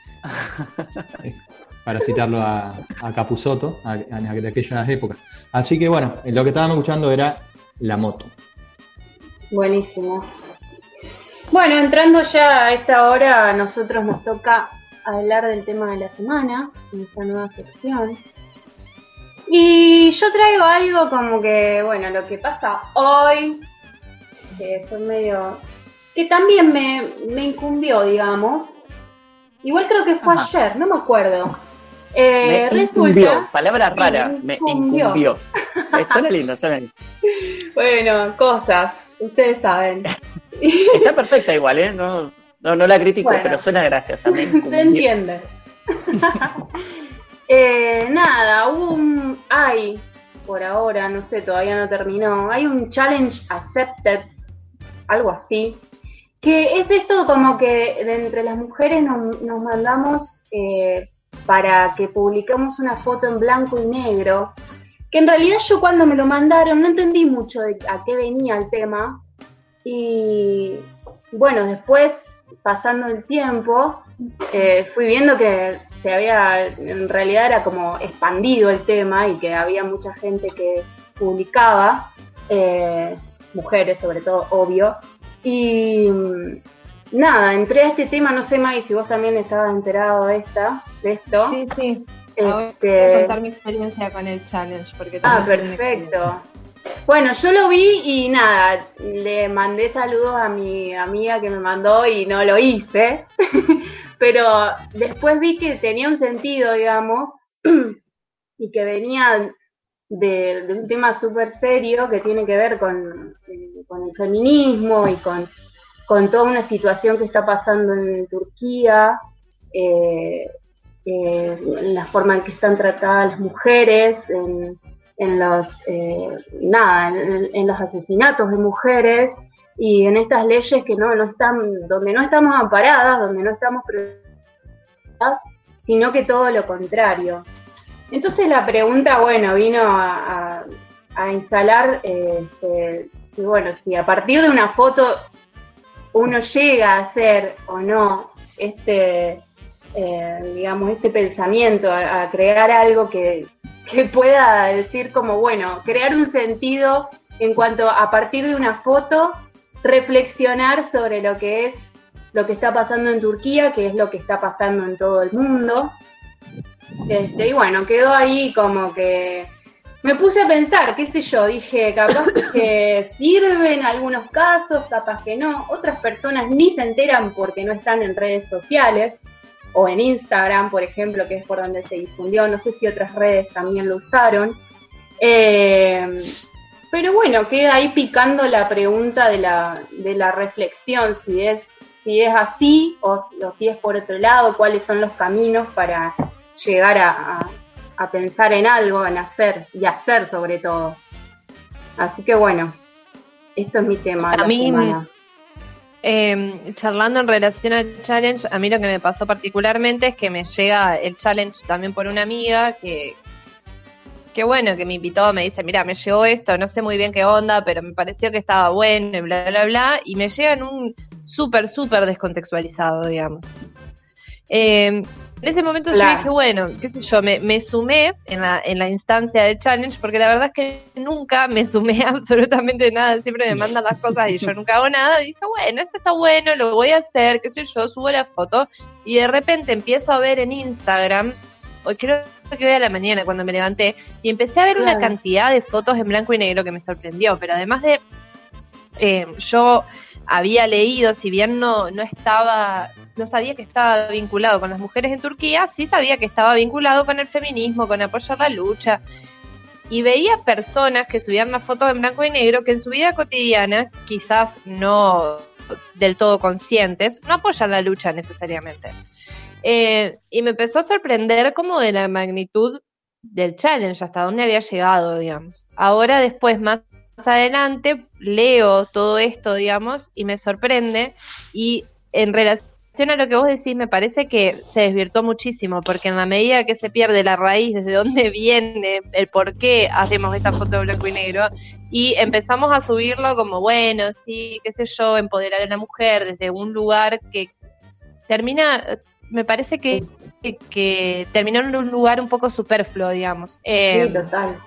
para citarlo a, a Capusotto, a, a, de aquellas épocas. Así que bueno, lo que estábamos escuchando era La Moto. Buenísimo. Bueno, entrando ya a esta hora, a nosotros nos toca hablar del tema de la semana, en esta nueva sección. Y yo traigo algo como que, bueno, lo que pasa hoy, que fue medio... que también me, me incumbió, digamos. Igual creo que fue Ajá. ayer, no me acuerdo. Eh, Me resulta... incumbió, palabra Sí, rara, me me incumbió. incumbió. Eh, Suena lindo, suena lindo. Bueno, cosas, ustedes saben. Está perfecta igual, ¿eh? No, no, no la critico, Bueno. pero suena graciosa. Me Se incumbió. entiende. eh, nada, hubo un... hay, por ahora, no sé, todavía no terminó, hay un challenge accepted, algo así, que es esto como que de entre las mujeres nos, nos mandamos eh, para que publiquemos una foto en blanco y negro, que en realidad yo cuando me lo mandaron no entendí mucho de a qué venía el tema, y bueno, después, pasando el tiempo, eh, fui viendo que se había, en realidad era como expandido el tema y que había mucha gente que publicaba, eh, mujeres sobre todo, obvio, y nada, entré a este tema, no sé, Maggie, si vos también estabas enterado de esta, de esto. Sí, sí. Este... Voy a contar mi experiencia con el challenge. Porque Ah, también tengo perfecto. Bueno, yo lo vi y nada, le mandé saludos a mi amiga que me mandó y no lo hice, pero después vi que tenía un sentido, digamos, y que venía de, de un tema súper serio que tiene que ver con, eh, con el feminismo y con, con toda una situación que está pasando en Turquía, eh, eh, en la forma en que están tratadas las mujeres, en, en los eh, nada, en, en los asesinatos de mujeres y en estas leyes que no, no están, donde no estamos amparadas, donde no estamos protegidas, sino que todo lo contrario. Entonces la pregunta, bueno, vino a, a, a instalar eh, este, si bueno, si a partir de una foto uno llega a hacer o no este eh, digamos este pensamiento, a, a crear algo que, que pueda decir como, bueno, crear un sentido en cuanto a partir de una foto reflexionar sobre lo que es lo que está pasando en Turquía, que es lo que está pasando en todo el mundo. Este, y bueno, quedó ahí como que me puse a pensar, qué sé yo, dije, capaz que sirve en algunos casos, capaz que no. Otras personas ni se enteran porque no están en redes sociales, o en Instagram, por ejemplo, que es por donde se difundió. No sé si otras redes también lo usaron. Eh, pero bueno, queda ahí picando la pregunta de la, de la reflexión, si es, si es así o, o si es por otro lado, cuáles son los caminos para llegar a, a, a pensar en algo, en hacer y hacer sobre todo. Así que bueno, esto es mi tema. A la mí, semana. eh, charlando en relación al challenge, a mí lo que me pasó particularmente es que me llega el challenge también por una amiga que, qué bueno que me invitó, me dice, mira, me llegó esto, no sé muy bien qué onda, pero me pareció que estaba bueno y bla, bla, bla, y me llega en un súper, súper descontextualizado, digamos. Eh, en ese momento claro. Yo dije, bueno, qué sé yo, me, me sumé en la, en la instancia del challenge, porque la verdad es que nunca me sumé a absolutamente nada, siempre me mandan las cosas y yo nunca hago nada, y dije, bueno, esto está bueno, lo voy a hacer, qué sé yo, subo la foto, y de repente empiezo a ver en Instagram, hoy creo que hoy a la mañana cuando me levanté, y empecé a ver claro. Una cantidad de fotos en blanco y negro que me sorprendió, pero además de, eh, yo había leído, si bien no, no estaba... no sabía que estaba vinculado con las mujeres en Turquía, sí sabía que estaba vinculado con el feminismo, con apoyar la lucha, y veía personas que subían las fotos en blanco y negro que en su vida cotidiana, quizás no del todo conscientes, no apoyan la lucha necesariamente. Eh, y me empezó a sorprender como de la magnitud del challenge, hasta dónde había llegado, digamos. Ahora después, más adelante, leo todo esto, digamos, y me sorprende, y en relación a lo que vos decís, me parece que se desvirtuó muchísimo, porque en la medida que se pierde la raíz, desde dónde viene, el por qué hacemos esta foto de blanco y negro, y empezamos a subirlo como, bueno, sí, qué sé yo, empoderar a la mujer desde un lugar que termina, me parece que, que, que terminó en un lugar un poco superfluo, digamos. Eh, sí, total.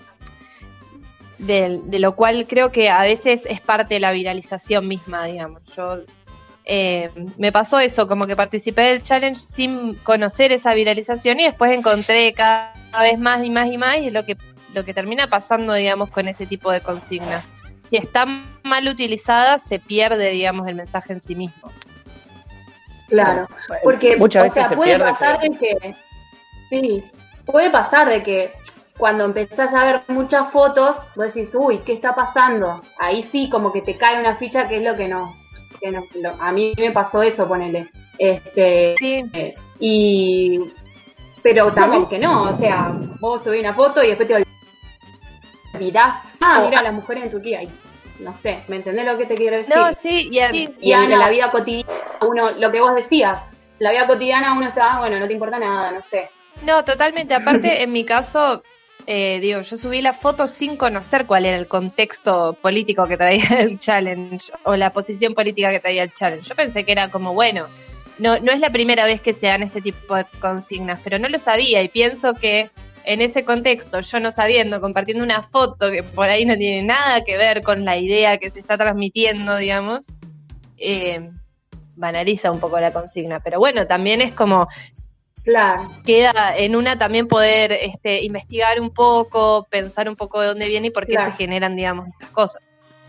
De, de lo cual creo que a veces es parte de la viralización misma, digamos. Yo... Eh, me pasó eso, como que participé del challenge sin conocer esa viralización y después encontré cada vez más y más y más, y es lo que, lo que termina pasando, digamos, con ese tipo de consignas. Si está mal utilizada, se pierde, digamos, el mensaje en sí mismo. Claro, porque muchas o veces sea, se puede pierde, pasar pero... de que, sí, puede pasar de que cuando empezás a ver muchas fotos, vos decís, uy, ¿qué está pasando? Ahí sí, como que te cae una ficha que es lo que no... Que no, lo, a mí me pasó eso, ponele. Este, sí. Eh, y pero también que no, o sea, vos subís una foto y después te olvidás, ah, mira las mujeres en Turquía, y no sé, ¿me entendés lo que te quiero decir? No, sí, y, a, y, y en, en la vida cotidiana, uno, lo que vos decías, la vida cotidiana uno está, bueno, no te importa nada, no sé. No, totalmente, aparte en mi caso... Eh, digo, yo subí la foto sin conocer cuál era el contexto político que traía el challenge o la posición política que traía el challenge. Yo pensé que era como, bueno, no, no es la primera vez que se dan este tipo de consignas, pero no lo sabía y pienso que en ese contexto, yo no sabiendo, compartiendo una foto que por ahí no tiene nada que ver con la idea que se está transmitiendo, digamos, eh, banaliza un poco la consigna. Pero bueno, también es como... Claro. Queda en una también poder este, investigar un poco, pensar un poco de dónde viene y por qué claro. Se generan, digamos, estas cosas.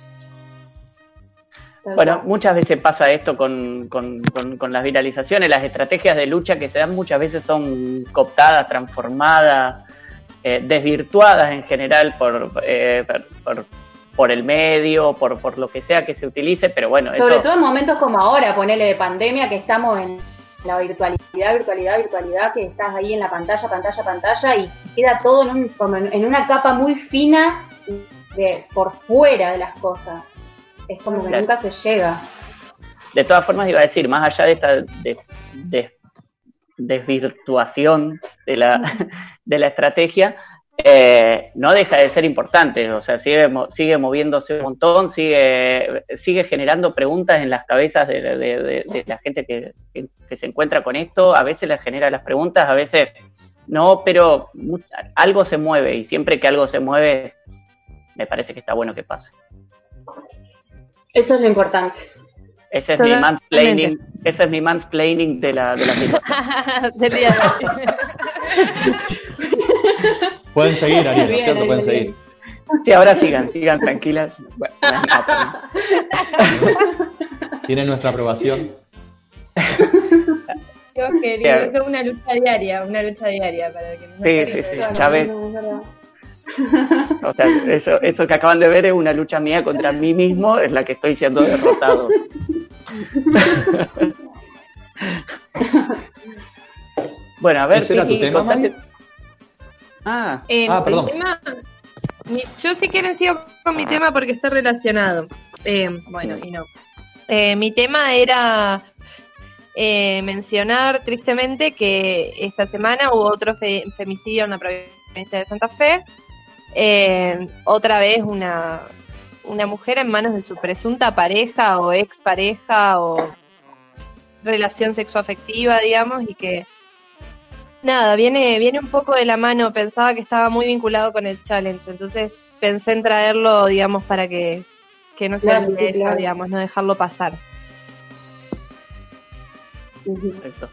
Bueno, muchas veces pasa esto con, con, con, con las viralizaciones, las estrategias de lucha que se dan muchas veces son cooptadas, transformadas, eh, desvirtuadas en general por, eh, por, por, por el medio, por, por lo que sea que se utilice, pero bueno. Sobre eso... todo en momentos como ahora, ponele de pandemia, que estamos en la virtualidad, virtualidad, virtualidad, que estás ahí en la pantalla, pantalla, pantalla, y queda todo en, un, como en una capa muy fina de por fuera de las cosas. Es como que claro. Nunca se llega. De todas formas, iba a decir, más allá de esta de, de, desvirtuación de la, de la estrategia, eh, no deja de ser importante, o sea, sigue, sigue moviéndose un montón, sigue, sigue generando preguntas en las cabezas de, de, de, de la gente que, que, que se encuentra con esto, a veces les genera las preguntas, a veces no, pero algo se mueve, y siempre que algo se mueve, me parece que está bueno que pase. Eso es lo importante. Ese es mi mansplaining, ese es mi mansplaining de la de la vida. Del día de hoy. Pueden seguir, Ariel, ¿no es cierto? Pueden seguir. Sí, ahora sigan, sigan tranquilas. Bueno, tienen nuestra aprobación. Yo quería, es una lucha diaria, una lucha diaria para que no sí, sí, sí, ya ves. O sea, eso, eso que acaban de ver es una lucha mía contra mí mismo, es la que estoy siendo derrotado. Bueno, a ver, ¿ese era tu tema, May? Ah, eh, ah perdón. Tema, mi, yo si quieren sigo con mi tema porque está relacionado. Eh, bueno, y no. Eh, mi tema era eh, mencionar tristemente que esta semana hubo otro fe, femicidio en la provincia de Santa Fe. Eh, otra vez una, una mujer en manos de su presunta pareja o expareja o relación sexoafectiva, digamos, y que nada, viene, viene un poco de la mano. Pensaba que estaba muy vinculado con el challenge, entonces pensé en traerlo, digamos, para que, que no se Claro, olvide sí, eso, claro. digamos, no dejarlo pasar. Perfecto.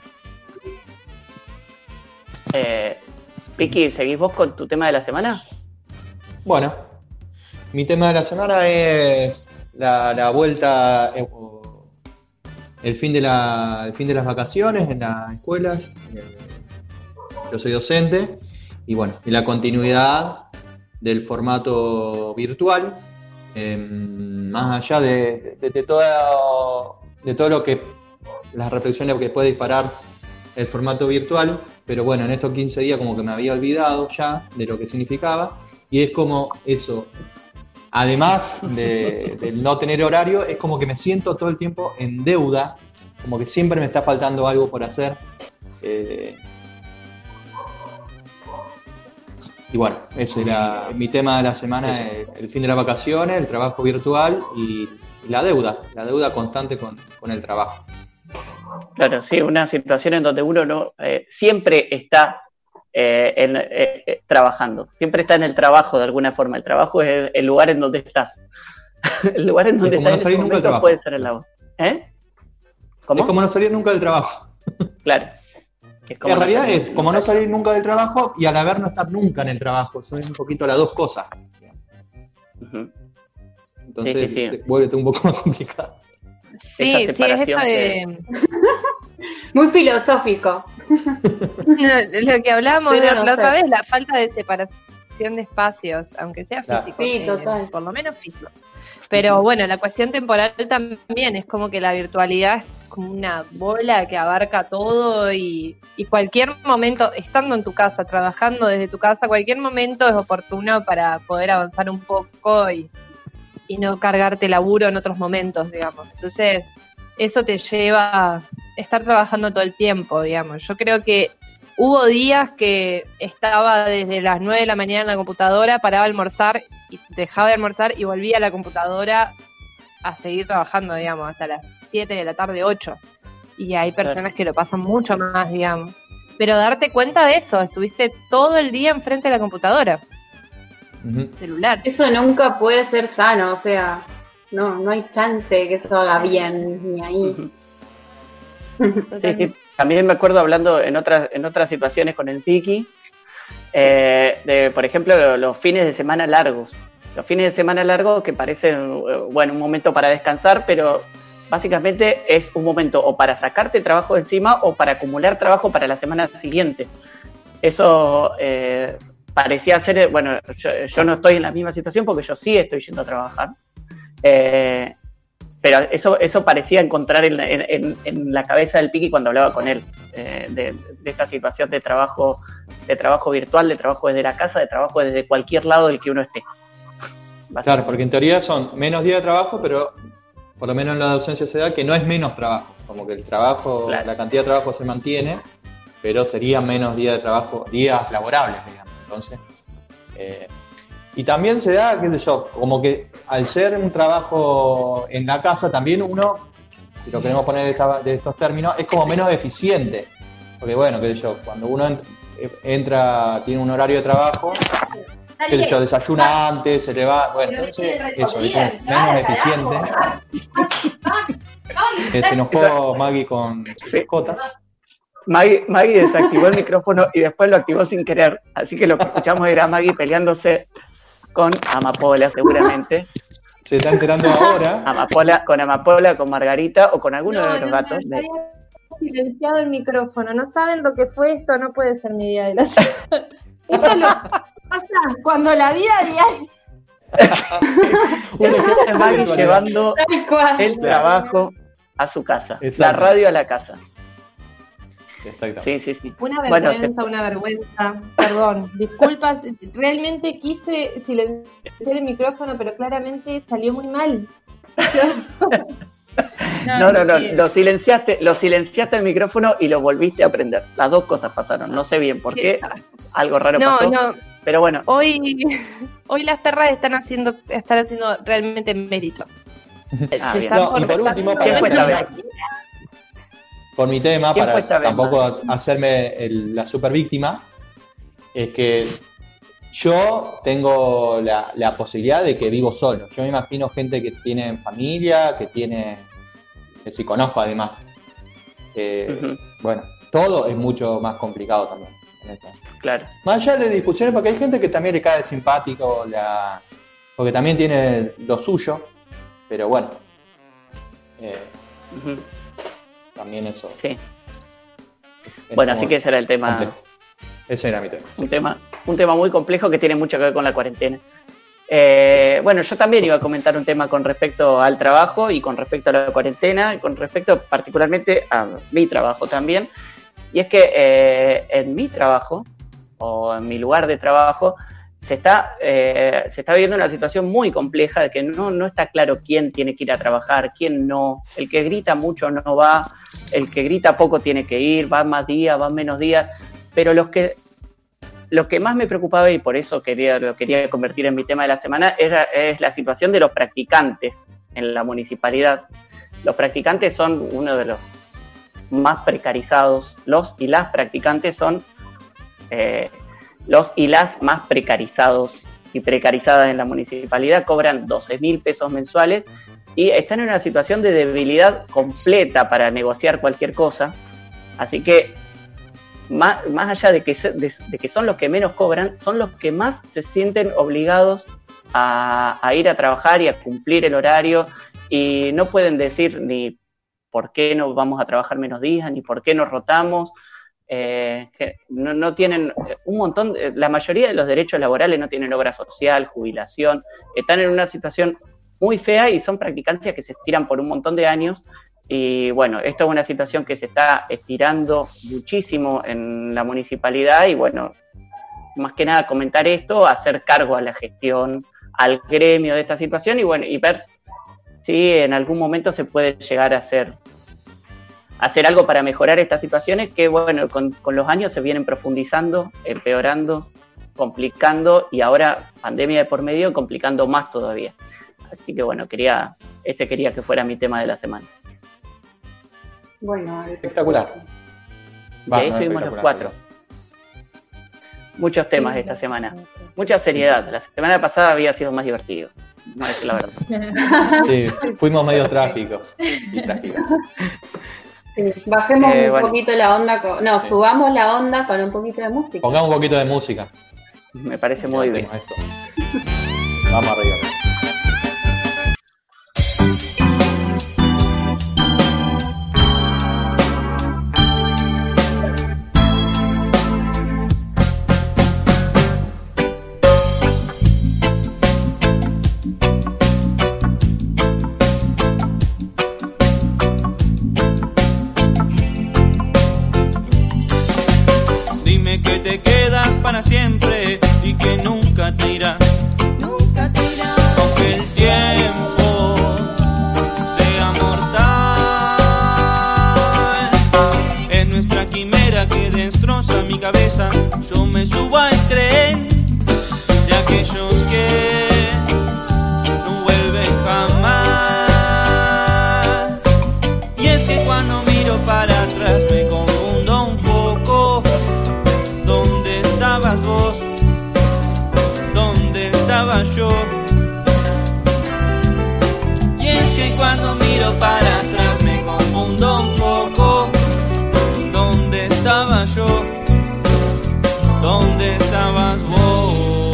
Eh, Vicky, ¿seguís vos con tu tema de la semana? Bueno, mi tema de la semana es la, la vuelta, eh, o el fin de la, el fin de las vacaciones en la escuela. Eh, yo soy docente y bueno, y la continuidad del formato virtual, eh, más allá de, de, de, todo, de todo lo que, las reflexiones que puede disparar el formato virtual, pero bueno, en estos quince días como que me había olvidado ya de lo que significaba, y es como eso, además de, de no tener horario, es como que me siento todo el tiempo en deuda, como que siempre me está faltando algo por hacer. Eh, y bueno, ese era mi tema de la semana, el, el fin de las vacaciones, el trabajo virtual y, y la deuda, la deuda constante con, con el trabajo. Claro, sí, una situación en donde uno no eh, siempre está eh, en, eh, eh, trabajando, siempre está en el trabajo de alguna forma. El trabajo es el lugar en donde estás. El lugar en donde es como estás no en ese salir nunca del momento trabajo. puede ser el labor. ¿Eh? ¿Cómo? Es como no salir nunca del trabajo. Claro. Es como en no realidad salir es nunca. como no salir nunca del trabajo y al haber no estar nunca en el trabajo. Son un poquito las dos cosas. Uh-huh. Entonces Sí, sí, sí. se vuelve todo un poco más complicado. Sí, Esa sí, es esto separación de... Muy filosófico. No, lo que hablábamos Pero la, no la sé. otra vez, la falta de separación de espacios, aunque sea Claro. físico, Sí, eh, total. por lo menos físicos. Pero bueno, la cuestión temporal también es como que la virtualidad es como una bola que abarca todo y, y cualquier momento, estando en tu casa, trabajando desde tu casa, cualquier momento es oportuno para poder avanzar un poco y, y no cargarte laburo en otros momentos, digamos. Entonces, eso te lleva a estar trabajando todo el tiempo, digamos. Yo creo que hubo días que estaba desde las nueve de la mañana en la computadora, paraba a almorzar, y dejaba de almorzar y volvía a la computadora a seguir trabajando, digamos, hasta las siete de la tarde, ocho. Y hay personas que lo pasan mucho más, digamos. Pero darte cuenta de eso, estuviste todo el día enfrente de la computadora, Uh-huh. celular. Eso nunca puede ser sano, o sea, no, no hay chance de que eso haga bien, ni ahí. Uh-huh. Sí, sí. También me acuerdo hablando en otras en otras situaciones con el Piki, eh, de, por ejemplo, los fines de semana largos. Los fines de semana largos que parecen, bueno, un momento para descansar, pero básicamente es un momento o para sacarte trabajo de encima o para acumular trabajo para la semana siguiente. Eso eh, parecía ser, bueno, yo, yo no estoy en la misma situación porque yo sí estoy yendo a trabajar. Eh, Pero eso eso parecía encontrar en, en, en la cabeza del Piki cuando hablaba con él, eh, de, de esta situación de trabajo de trabajo virtual, de trabajo desde la casa, de trabajo desde cualquier lado del que uno esté. Claro, porque en teoría son menos días de trabajo, pero por lo menos en la docencia se da que no es menos trabajo, como que el trabajo, Claro. la cantidad de trabajo se mantiene, pero serían menos días de trabajo, días laborables, digamos. Entonces, eh, y también se da, qué sé yo, como que al ser un trabajo en la casa, también uno, si lo queremos poner de, esta, de estos términos, es como menos eficiente. Porque bueno, qué sé yo, cuando uno ent- entra, tiene un horario de trabajo, qué sé yo, desayuna antes, se le va, bueno, entonces eso, es como menos eficiente. Eh, se enojó Maggie con sus mascotas. Maggie, Maggie desactivó el micrófono y después lo activó sin querer, así que lo que escuchamos era Maggie peleándose con Amapola seguramente. Se está enterando ahora. Amapola, con Amapola, con Margarita o con alguno No, de los no, gatos. no, De... había silenciado el micrófono. No saben lo que fue esto, no puede ser mi día de la semana. Esto es lo que pasa cuando la vida diaria. Entonces Maggie llevando Tal cual. el trabajo a su casa, la Exacto. radio a la casa. Exacto. Sí, sí, sí. Una Bueno, vergüenza, una vergüenza. Perdón, disculpas. Realmente quise silenciar el micrófono, pero claramente salió muy mal. No, no, no, eh, lo silenciaste, lo silenciaste el micrófono y lo volviste a prender. Las dos cosas pasaron, no sé bien por qué, algo raro No, pasó. no, Pero bueno. Hoy, hoy las perras están haciendo, están haciendo realmente mérito. Ah, Se bien. están No, y por último, portando ¿quién fue de esta manera- vez? Con mi tema, ¿Quién para fue esta vez, tampoco hacerme el- la super víctima, es que yo tengo la, la posibilidad de que vivo solo. Yo me imagino gente que tiene familia, que tiene, que sí conozco además. Eh, Ujú. Bueno, todo es mucho más complicado también. En esto. Claro. Más allá de discusiones, porque hay gente que también le cae simpático, la, porque también tiene lo suyo, pero bueno, eh, Ujú. también eso. Sí. es Bueno, como así que ese era el tema. complejo. Ese era mi tema. sí. Un tema, un tema muy complejo que tiene mucho que ver con la cuarentena. Eh, bueno, yo también iba a comentar un tema con respecto al trabajo y con respecto a la cuarentena, y con respecto particularmente a mi trabajo también. Y es que eh, en mi trabajo, o en mi lugar de trabajo, se está, eh, se está viviendo una situación muy compleja de que no, no está claro quién tiene que ir a trabajar, quién no. El que grita mucho no va, el que grita poco tiene que ir, va más días, va menos días. Pero los que, lo que más me preocupaba, y por eso quería, lo quería convertir en mi tema de la semana, era, es la situación de los practicantes en la municipalidad. Los practicantes son uno de los más precarizados. Los y las practicantes son eh, los y las más precarizados y precarizadas en la municipalidad. Cobran doce mil pesos mensuales y están en una situación de debilidad completa para negociar cualquier cosa. Así que Más, más allá de que, de, de que son los que menos cobran, son los que más se sienten obligados a, a ir a trabajar y a cumplir el horario, y no pueden decir ni por qué no vamos a trabajar menos días, ni por qué nos rotamos. Eh, que no, no tienen un montón, la mayoría de los derechos laborales no tienen obra social, jubilación, están en una situación muy fea y son practicantes que se estiran por un montón de años. Y bueno, esto es una situación que se está estirando muchísimo en la municipalidad y bueno, más que nada comentar esto, hacer cargo a la gestión, al gremio de esta situación y bueno, y ver si en algún momento se puede llegar a hacer, hacer algo para mejorar estas situaciones que bueno, con, con los años se vienen profundizando, empeorando, complicando y ahora pandemia de por medio complicando más todavía. Así que bueno, quería, ese quería que fuera mi tema de la semana. Bueno, Espectacular. Y ahí Va, no, estuvimos los espectacular, cuatro. Muchos temas esta semana. Mucha seriedad. La semana pasada había sido más divertido. No es la verdad. Sí, fuimos medio trágicos y trágicas. sí, bajemos Eh, un bueno. poquito la onda, con, no, Sí. subamos la onda con un poquito de música. Pongamos un poquito de música. Me parece muy bien. Esto. Vamos arriba. Dime que te quedas para siempre y que nunca te irás. Nunca te irás. Aunque el tiempo sea mortal, es nuestra quimera que destroza mi cabeza. Yo me subo al tren de aquellos que no vuelven jamás. Y es que cuando miro para atrás me confundo un poco. ¿Dónde estabas vos? ¿Dónde estaba yo? Y es que cuando miro para atrás me confundo un poco. ¿Dónde estaba yo? ¿Dónde estabas vos?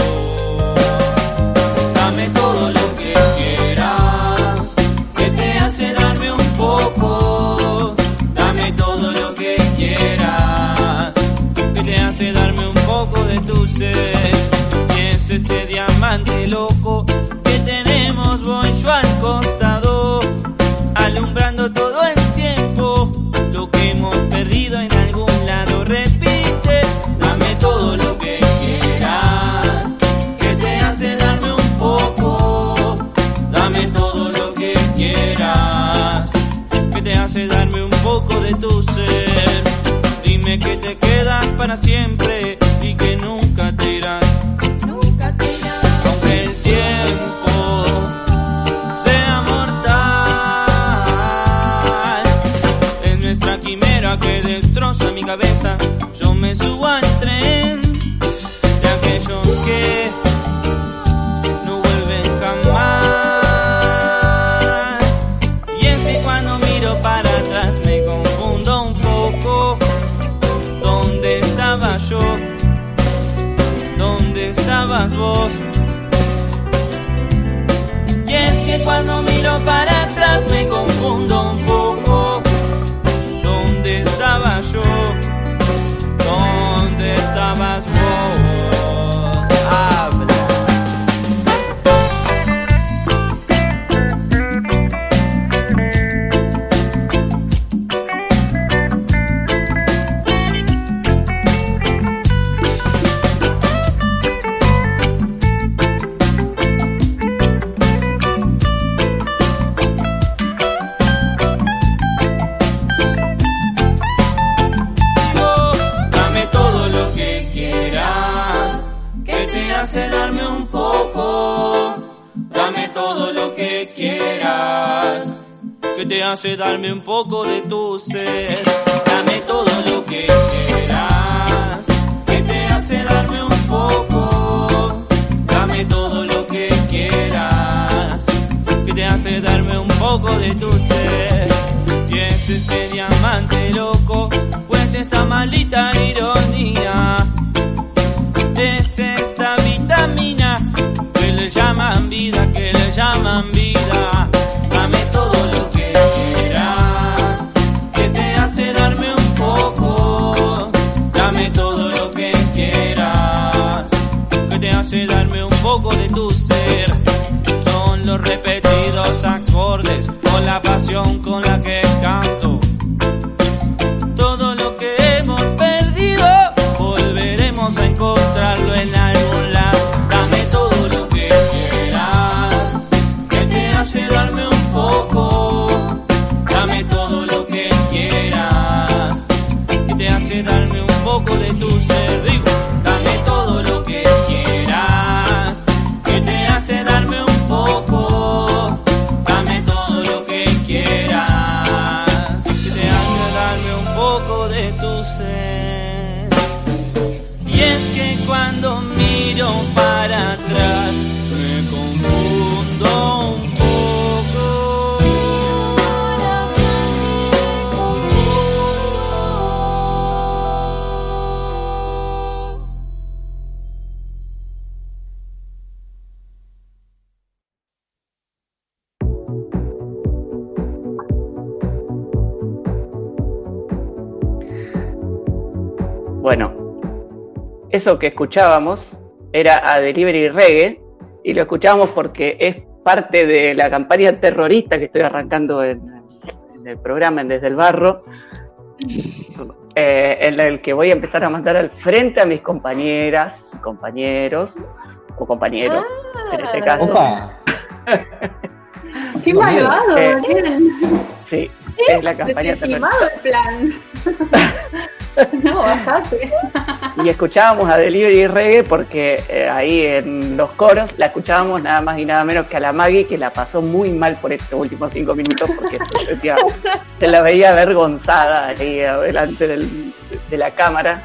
Dame todo lo que quieras, que te hace darme un poco. Dame todo lo que quieras, que te hace darme un poco de tu ser. Y es este diamante loco que tenemos vos y yo al costado, alumbrando todo el tiempo. Lo que hemos perdido en algún lado repite. Dame todo lo que quieras, que te hace darme un poco. Dame todo lo que quieras, que te hace darme un poco de tu ser. Dime que te quedas para siempre y que nunca te irás. estabas vos? Y es que cuando miro para atrás me confundo un poco. ¿Dónde estaba yo? ¿Dónde estabas vos? Habla. Darme un poco, dame todo lo que quieras, que te hace darme un poco de tu ser. Dame todo lo que quieras, que te hace darme un poco. Dame todo lo que quieras, que te hace darme un poco de tu ser. Y es este diamante loco, pues esta maldita ironía. Es esta vitamina que le llaman vida, que le llaman vida. Dame todo lo que quieras, que te hace darme un poco. Dame todo lo que quieras, que te hace darme un poco de tu ser. Son los repetidos acordes o la pasión con la que canto. Todo lo que hemos perdido volveremos a encontrarlo en algún lado. Dame todo lo que quieras, que te hace darme un poco. Dame todo lo que quieras, que te hace darme un poco de tu ser. Digo, dame todo lo que quieras, que te hace darme un poco. Dame todo lo que quieras, que te hace darme un poco de tu ser. Y es que cuando miro para atrás me confundo un poco. Bueno, eso que escuchábamos era a Delivery Reggae, y lo escuchábamos porque es parte de la campaña terrorista que estoy arrancando en, en el programa en Desde el Barro, eh, en el que voy a empezar a mandar al frente a mis compañeras, compañeros o compañeros, ah, en este caso. Opa. ¡Qué malvado! Eh, sí, es la campaña terrorista. el plan. No, bastante. Y escuchábamos a Delivery Reggae porque eh, ahí en los coros la escuchábamos nada más y nada menos que a la Maggie, que la pasó muy mal por estos últimos cinco minutos porque se, se, se la veía avergonzada ahí delante del, de la cámara.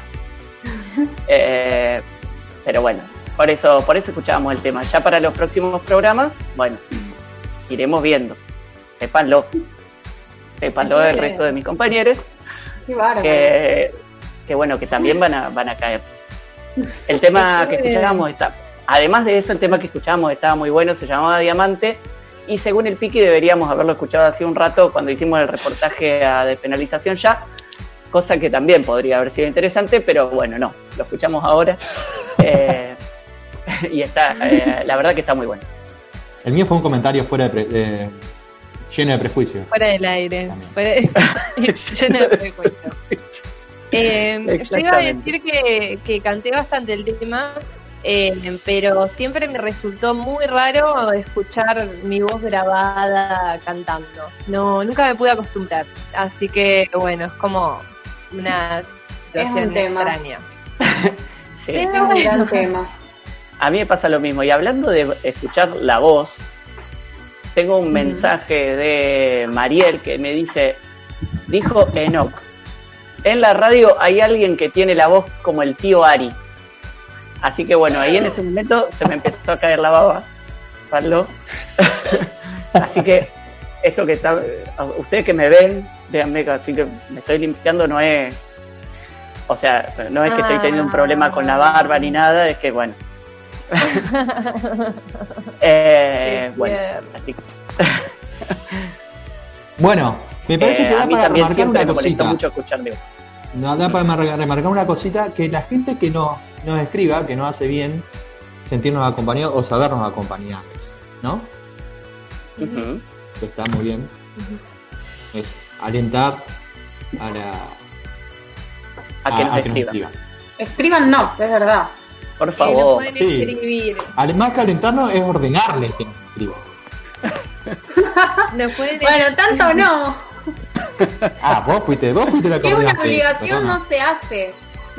Eh, pero bueno, por eso, por eso escuchábamos el tema. Ya para los próximos programas, bueno, iremos viendo. Sépanlo. Sépanlo del resto de mis compañeros. Que, que bueno, que también van a, van a caer. El tema que escuchábamos está, además de eso, el tema que escuchábamos estaba muy bueno, se llamaba Diamante, y según el Piqui deberíamos haberlo escuchado hace un rato cuando hicimos el reportaje a Despenalización Ya, cosa que también podría haber sido interesante, pero bueno, no, lo escuchamos ahora. eh, y está, eh, la verdad que está muy bueno. El mío fue un comentario fuera de, pre, de lleno de prejuicios. Fuera del aire, fuera de, lleno de prejuicios. Eh, yo iba a decir que, que canté bastante el tema, eh, pero siempre me resultó muy raro escuchar mi voz grabada cantando. No, nunca me pude acostumbrar. Así que bueno, es como una situación extraña. Sí. Es un gran tema. A mí me pasa lo mismo. Y hablando de escuchar la voz, tengo un mm. mensaje de Mariel que me dice, dijo Enoch, en la radio hay alguien que tiene la voz como el tío Ari. Así que bueno, ahí en ese momento se me empezó a caer la baba. ¿Pablo? Así que esto que está, ustedes que me ven, véanme, así que me estoy limpiando, no es, o sea, no es que estoy teniendo un problema con la barba ni nada, es que bueno, eh, bueno, así que... Bueno, me parece Eh, que a da mí para también remarcar siempre una me molestó cosita. mucho escuchar de vos. No, da para mar- remarcar una cosita, que la gente que no nos escriba, que no hace bien sentirnos acompañados o sabernos acompañados, ¿no? Ujú. Que está muy bien. Es alentar a la A que nos escriban. Escriban no, es verdad. Por Eh, nos favor. pueden Sí. escribir. Además que alentarnos es ordenarles que nos escriban. Nos pueden Bueno, tanto no. Ah, vos fuiste, vos fuiste la que Que una ordenaste, obligación perdona. no se hace.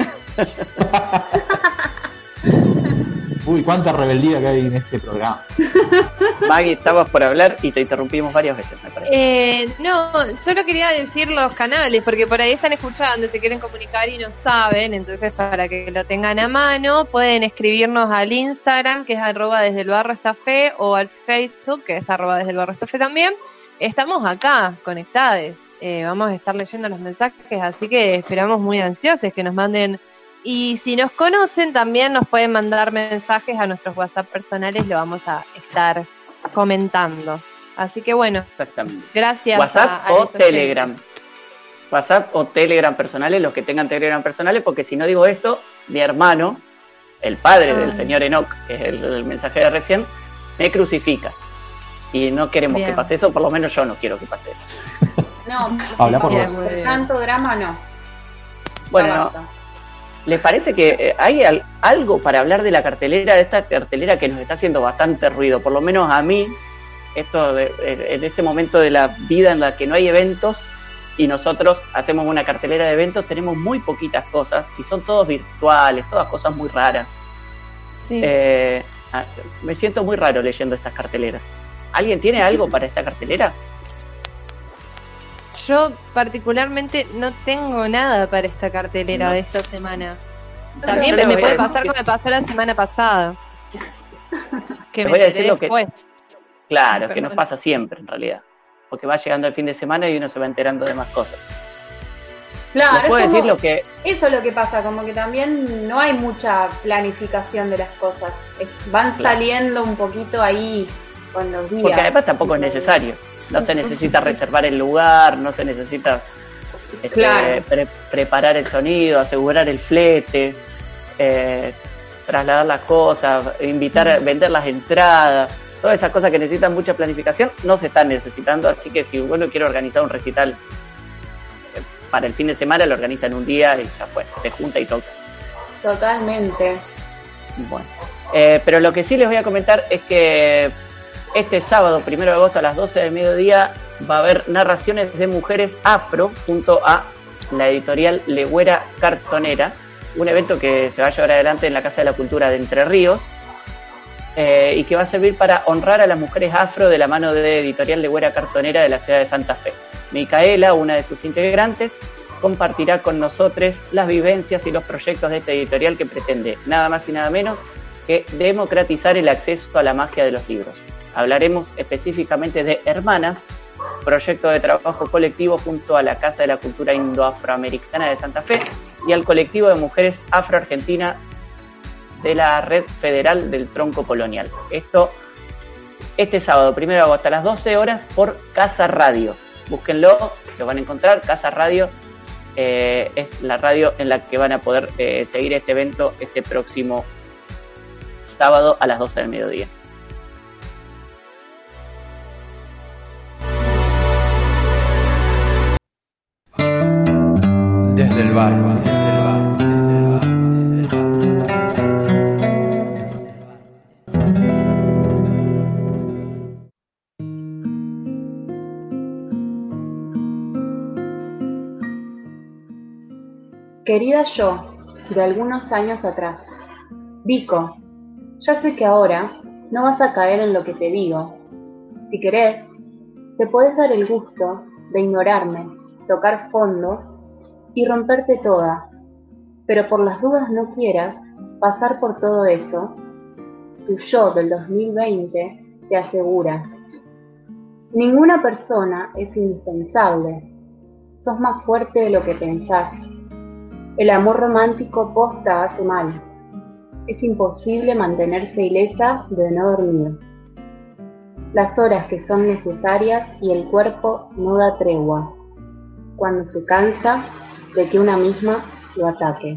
Uy, cuánta rebeldía que hay en este programa. Maggie, estabas por hablar y te interrumpimos varias veces, me parece. Eh, no, solo quería decir los canales, porque por ahí están escuchando, se quieren comunicar y no saben, entonces para que lo tengan a mano, pueden escribirnos al Instagram, que es arroba desde el barro estafe, o al Facebook, que es arroba desde el barro estafe también. Estamos acá, conectados, eh, vamos a estar leyendo los mensajes, así que esperamos muy ansiosos que nos manden. Y si nos conocen, también nos pueden mandar mensajes a nuestros WhatsApp personales, lo vamos a estar comentando. Así que bueno, Exactamente. gracias. WhatsApp a, a o esos Telegram. oyentes. WhatsApp o Telegram personales, los que tengan Telegram personales, porque si no digo esto, mi hermano, el padre Ah. del señor Enoch, que es el, el mensaje de recién, me crucifica. Y no queremos Bien. que pase eso, por lo menos yo no quiero que pase eso. No, Habla por Bien, vos. muy bien. tanto drama no. Bueno, Ya no, basta. ¿les parece que eh, hay al- algo para hablar de la cartelera, de esta cartelera que nos está haciendo bastante ruido? Por lo menos a mí, esto de- en este momento de la vida en la que no hay eventos y nosotros hacemos una cartelera de eventos, tenemos muy poquitas cosas y son todos virtuales, todas cosas muy raras. Sí. Eh, ah, me siento muy raro leyendo estas carteleras. ¿Alguien tiene algo para esta cartelera? Yo particularmente no tengo nada para esta cartelera No. de esta semana. Yo También les me voy puede a pasar decir que me pasó la semana pasada. Que Les me voy a enteré decir lo que- después. Claro, que nos Perdón. pasa siempre en realidad. Porque va llegando el fin de semana y uno se va enterando de más cosas. Claro, Les es puedo como- decir lo que... eso es lo que pasa, como que también no hay mucha planificación de las cosas. Es- Van Claro. saliendo un poquito ahí con los días. Porque además tampoco es necesario. No se necesita reservar el lugar, no se necesita este, Claro. pre- preparar el sonido, asegurar el flete, eh, trasladar las cosas, invitar a vender las entradas. Todas esas cosas que necesitan mucha planificación no se están necesitando. Así que si uno quiere organizar un recital eh, para el fin de semana, lo organiza en un día y ya fue, se junta y toca. Totalmente. Bueno, eh, pero lo que sí les voy a comentar es que este sábado, primero de agosto a las doce del mediodía, va a haber narraciones de mujeres afro junto a la editorial Legüera Cartonera, un evento que se va a llevar adelante en la Casa de la Cultura de Entre Ríos eh, y que va a servir para honrar a las mujeres afro de la mano de editorial Legüera Cartonera de la ciudad de Santa Fe. Micaela, una de sus integrantes, compartirá con nosotros las vivencias y los proyectos de esta editorial que pretende nada más y nada menos que democratizar el acceso a la magia de los libros. Hablaremos específicamente de Hermanas, proyecto de trabajo colectivo junto a la Casa de la Cultura Indo-Afroamericana de Santa Fe y al colectivo de mujeres afro-argentinas de la Red Federal del Tronco Colonial. Esto este sábado, primero de agosto a las doce horas por Casa Radio. Búsquenlo, lo van a encontrar. Casa Radio eh, es la radio en la que van a poder eh, seguir este evento este próximo sábado a las doce del mediodía. Desde el barro, desde el barro, desde el barro, desde el barro. Querida yo, de algunos años atrás. Vico, ya sé que ahora no vas a caer en lo que te digo. Si querés, te podés dar el gusto de ignorarme, tocar fondo y romperte toda, pero por las dudas no quieras pasar por todo eso. Tu yo del dos mil veinte te asegura: ninguna persona es indispensable, sos más fuerte de lo que pensás. El amor romántico posta hace mal. Es imposible mantenerse ilesa de no dormir. Las horas que son necesarias y el cuerpo no da tregua cuando se cansa de que una misma lo ataque.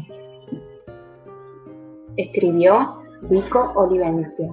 Escribió Vico Olivencia.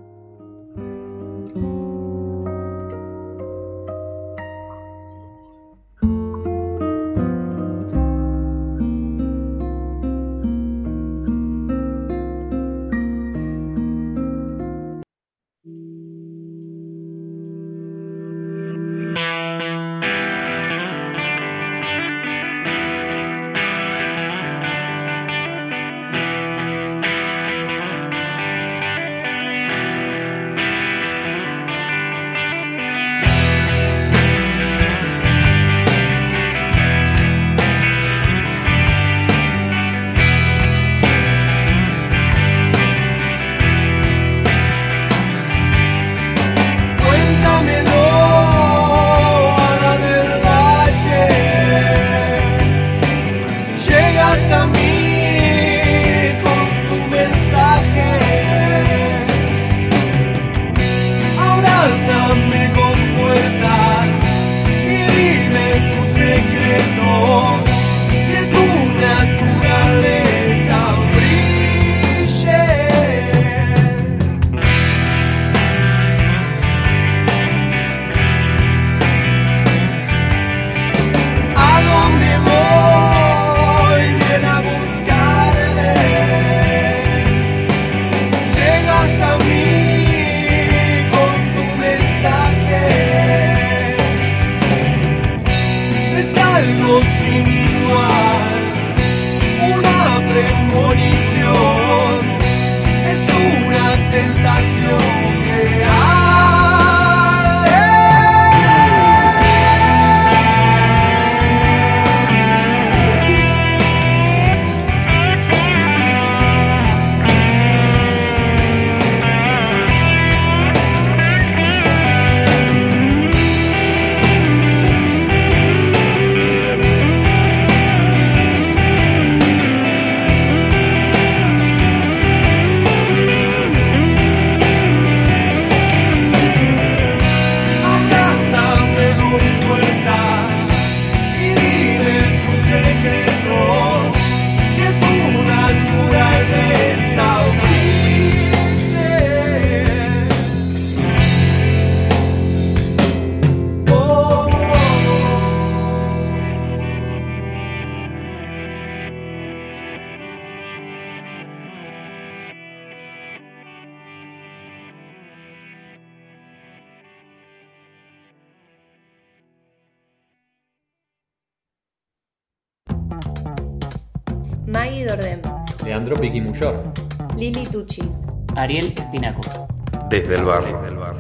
Maggie Dordem, Leandro Piquimuyor, Lili Tucci, Ariel Espinaco. Desde el barrio. Desde el barrio.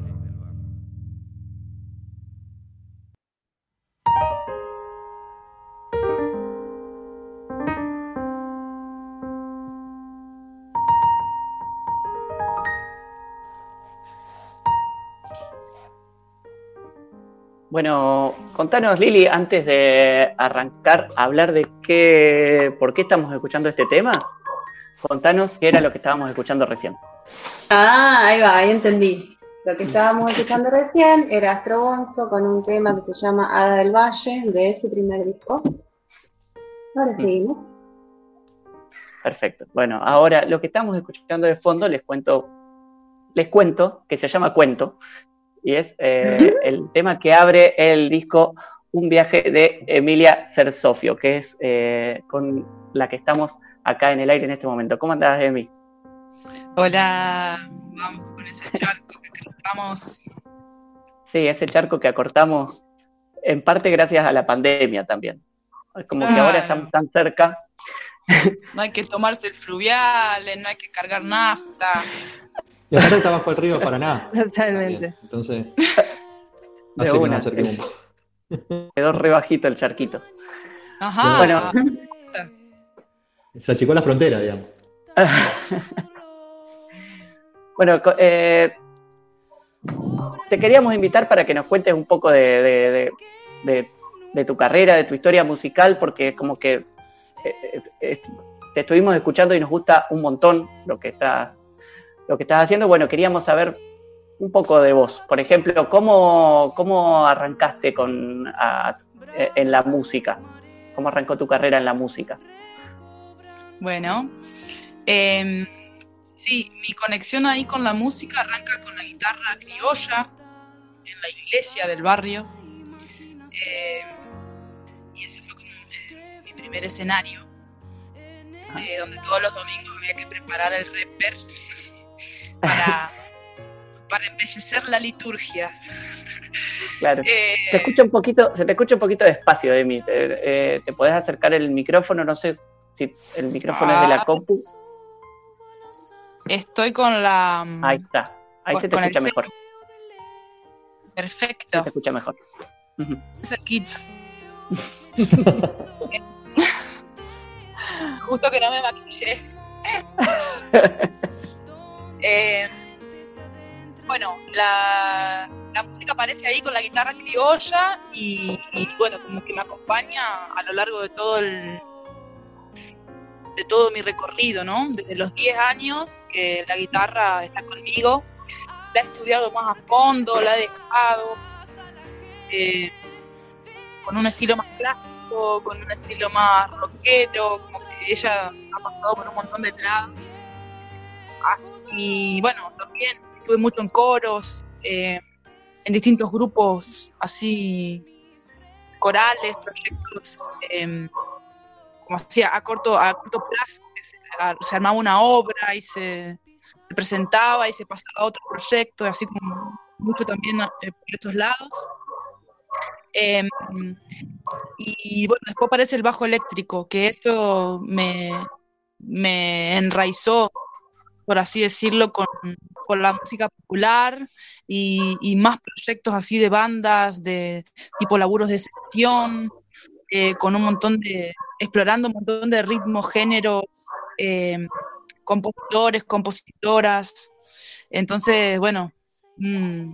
Bueno, contanos, Lili, antes de arrancar a hablar de qué, por qué estamos escuchando este tema, contanos qué era lo que estábamos escuchando recién. Ah, ahí va, ahí entendí. Lo que estábamos escuchando recién era Astro Bonzo con un tema que se llama Hada del Valle, de su primer disco. Ahora seguimos. Perfecto. Bueno, ahora lo que estamos escuchando de fondo les cuento, les cuento que se llama Cuento. Y es eh, el tema que abre el disco Un viaje de Emilia Cersofio, que es eh, con la que estamos acá en el aire en este momento. ¿Cómo andás, Emi? Hola, vamos con ese charco que cruzamos. Sí, ese charco que acortamos en parte gracias a la pandemia también. Como que ahora estamos tan cerca. No hay que tomarse el fluvial, no hay que cargar nafta. Y aparte está bajo el río Paraná. Totalmente. Bien, entonces, De hace que una. nos acerquemos un poco. Quedó re bajito el charquito. Ajá. Bueno, se achicó la frontera, digamos. bueno eh, te queríamos invitar para que nos cuentes un poco de, de, de, de, de tu carrera, de tu historia musical, porque como que eh, eh, te estuvimos escuchando y nos gusta un montón lo que estás, lo que estás haciendo. Bueno, queríamos saber un poco de vos. Por ejemplo, ¿cómo, cómo arrancaste con, a, en la música? ¿Cómo arrancó tu carrera en la música? Bueno, eh, sí, mi conexión ahí con la música arranca con la guitarra criolla en la iglesia del barrio. Eh, y ese fue como mi, mi primer escenario, eh, donde todos los domingos había que preparar el reper para, para embellecer la liturgia. Claro. Eh, te escucha un poquito, se te escucha un poquito despacio, Emi. Te, eh, ¿te podés acercar el micrófono? No sé si el micrófono ah, es de la compu. Estoy con la... Ahí está. Ahí con, se te escucha mejor. Perfecto. Se te escucha mejor. Cerquita. Justo que no me maquillé. eh, bueno, la, la música aparece ahí con la guitarra criolla y, y bueno, como que me acompaña a lo largo de todo el de todo mi recorrido, ¿no? Desde los diez años que la guitarra está conmigo, la he estudiado más a fondo, la he dejado eh, con un estilo más clásico, con un estilo más rockero, como que ella ha pasado por un montón de lados. Y bueno, también estuve mucho en coros, eh, en distintos grupos así, corales, proyectos, eh, como hacía a corto, a corto plazo, se, a, se armaba una obra y se, se presentaba y se pasaba a otro proyecto, así como mucho también eh, por estos lados. Eh, y, y bueno, después aparece el bajo eléctrico, que eso me, me enraizó, por así decirlo, con, con la música popular y, y más proyectos así de bandas, de tipo laburos de sesión, eh, con un montón de, explorando un montón de ritmos, géneros, eh, compositores, compositoras. Entonces, bueno, mmm,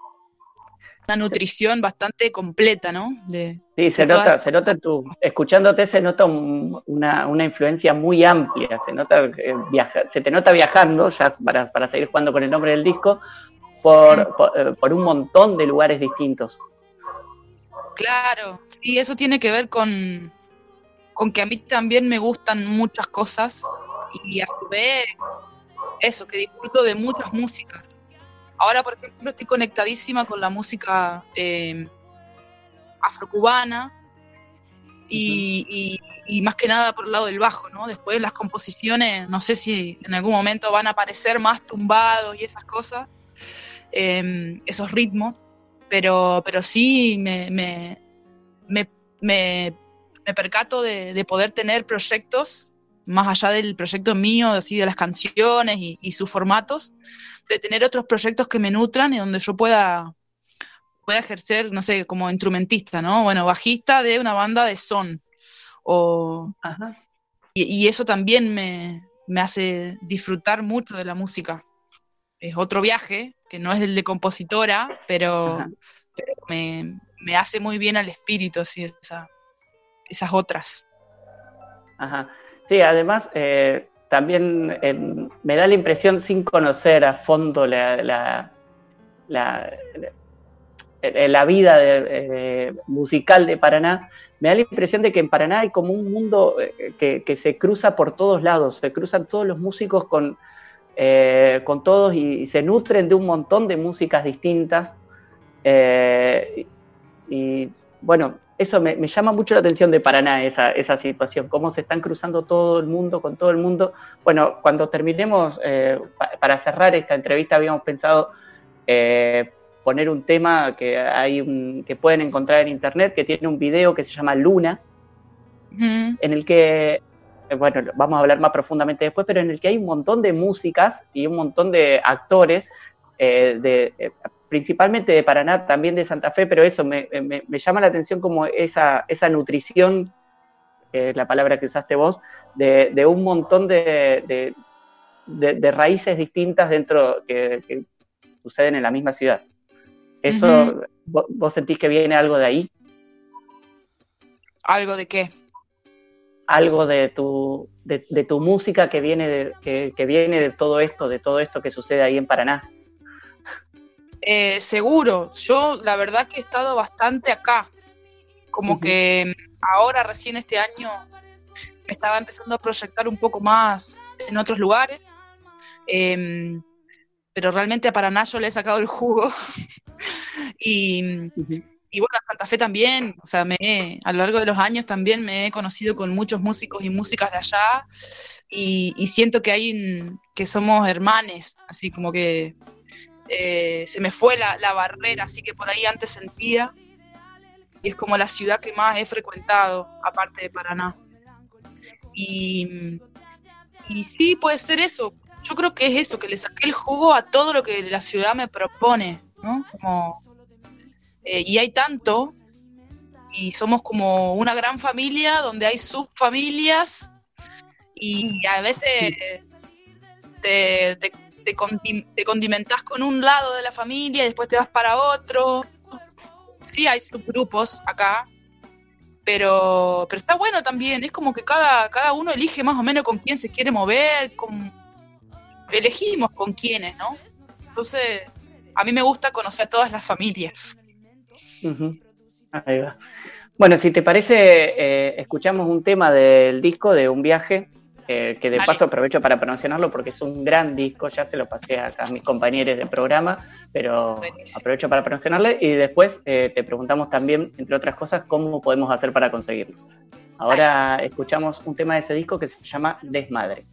una nutrición bastante completa, ¿no? De, sí, se de nota, todas... se nota tu, escuchándote se nota un, una, una influencia muy amplia, se nota eh, viaja, se te nota viajando, ya para, para seguir jugando con el nombre del disco, por, mm. por, eh, por un montón de lugares distintos. Claro, y eso tiene que ver con, con que a mí también me gustan muchas cosas y a su vez eso, que disfruto de muchas músicas. Ahora, por ejemplo, estoy conectadísima con la música eh, afrocubana y, uh-huh. y, y más que nada por el lado del bajo, ¿no? Después las composiciones, no sé si en algún momento van a aparecer más tumbados y esas cosas, eh, esos ritmos, pero, pero sí me, me, me, me, me percato de, de poder tener proyectos más allá del proyecto mío, así de las canciones y, y sus formatos, de tener otros proyectos que me nutran y donde yo pueda, pueda ejercer, no sé, como instrumentista, ¿no? Bueno, bajista de una banda de son. O, Ajá. Y, y eso también me, me hace disfrutar mucho de la música. Es otro viaje, que no es el de compositora, pero, pero me, me hace muy bien al espíritu, así, esa, esas otras. Ajá. Sí, además, eh, también eh, me da la impresión, sin conocer a fondo la, la, la, la, la vida de, eh, musical de Paraná, me da la impresión de que en Paraná hay como un mundo que, que se cruza por todos lados, se cruzan todos los músicos con, eh, con todos y, y se nutren de un montón de músicas distintas. Eh, y, y bueno, eso me, me llama mucho la atención de Paraná, esa, esa situación, cómo se están cruzando todo el mundo con todo el mundo. Bueno, cuando terminemos, eh, pa, para cerrar esta entrevista, habíamos pensado eh, poner un tema que hay un, que pueden encontrar en internet, que tiene un video que se llama Luna, uh-huh. en el que, eh, bueno, vamos a hablar más profundamente después, pero en el que hay un montón de músicas y un montón de actores, eh, de... Eh, principalmente de Paraná, también de Santa Fe, pero eso me, me, me llama la atención como esa, esa nutrición, eh, la palabra que usaste vos, de, de un montón de, de, de, de raíces distintas dentro que, que suceden en la misma ciudad. ¿Eso uh-huh. vos, vos sentís que viene algo de ahí? ¿Algo de qué? algo de tu, de, de tu música que viene de, que, que viene de todo esto, de todo esto que sucede ahí en Paraná. Eh, seguro, yo la verdad que he estado bastante acá, como uh-huh. que ahora recién este año me estaba empezando a proyectar un poco más en otros lugares, eh, pero realmente a Paraná yo le he sacado el jugo y, uh-huh. y bueno, a Santa Fe también, o sea, me he, a lo largo de los años también me he conocido con muchos músicos y músicas de allá y, y siento que hay que somos hermanes, así como que Eh, se me fue la, la barrera, así que por ahí antes sentía, y es como la ciudad que más he frecuentado, aparte de Paraná. Y, y sí, puede ser eso. Yo creo que es eso, que le saqué el jugo a todo lo que la ciudad me propone, ¿no? Como, eh, y hay tanto, y somos como una gran familia donde hay subfamilias, y a veces te, te Te, condi- te condimentás con un lado de la familia y después te vas para otro. Sí, hay subgrupos acá, pero, pero está bueno también. Es como que cada, cada uno elige más o menos con quién se quiere mover, con... elegimos con quiénes, ¿no? Entonces, a mí me gusta conocer todas las familias. Uh-huh. Ahí va. Bueno, si te parece, eh, escuchamos un tema del disco de Un Viaje. Eh, que de Dale. Paso aprovecho para promocionarlo porque es un gran disco, ya se lo pasé acá a mis compañeros de programa, pero Buenísimo. Aprovecho para promocionarle y después eh, te preguntamos también, entre otras cosas, cómo podemos hacer para conseguirlo. Ahora Dale. Escuchamos un tema de ese disco que se llama Desmadre.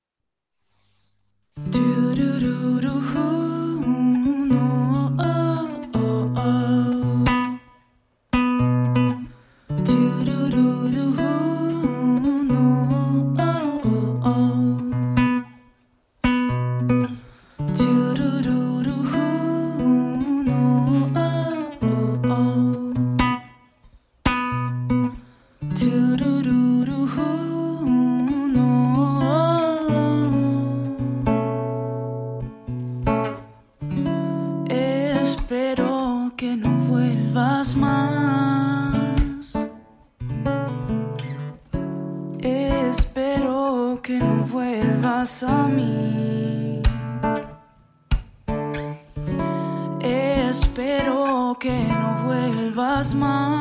A mí espero que no vuelvas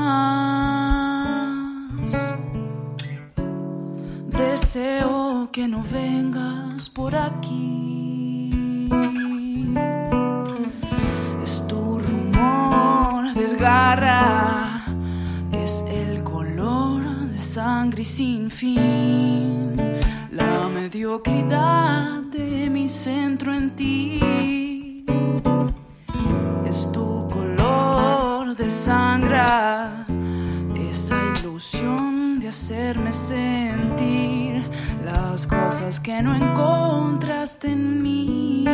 más, deseo que no vengas por aquí, es tu rumor, desgarra, es el color de sangre sin fin, la mediocridad de mi centro en ti, es tu color de sangre, esa ilusión de hacerme sentir las cosas que no encontraste en mí.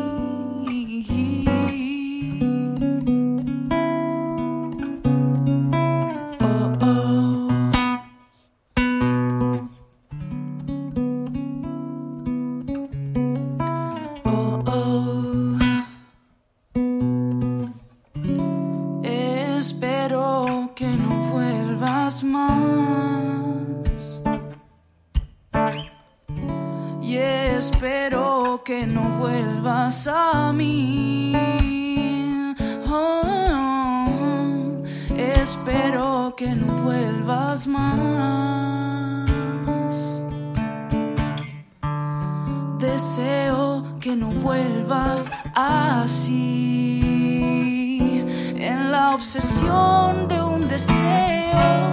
A mí, oh, espero que no vuelvas más, deseo que no vuelvas así, en la obsesión de un deseo.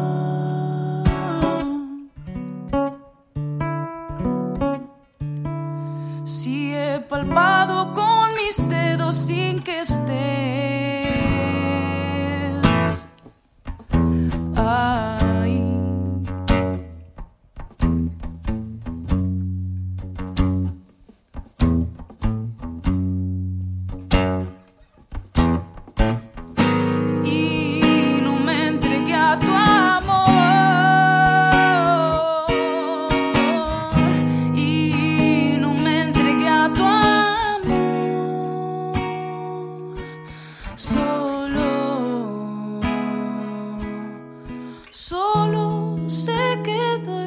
Palpado con mis dedos sin que estés ahí. Y no me entregué a tu amor. Y no me entregué a tu amor. Solo, solo se quedó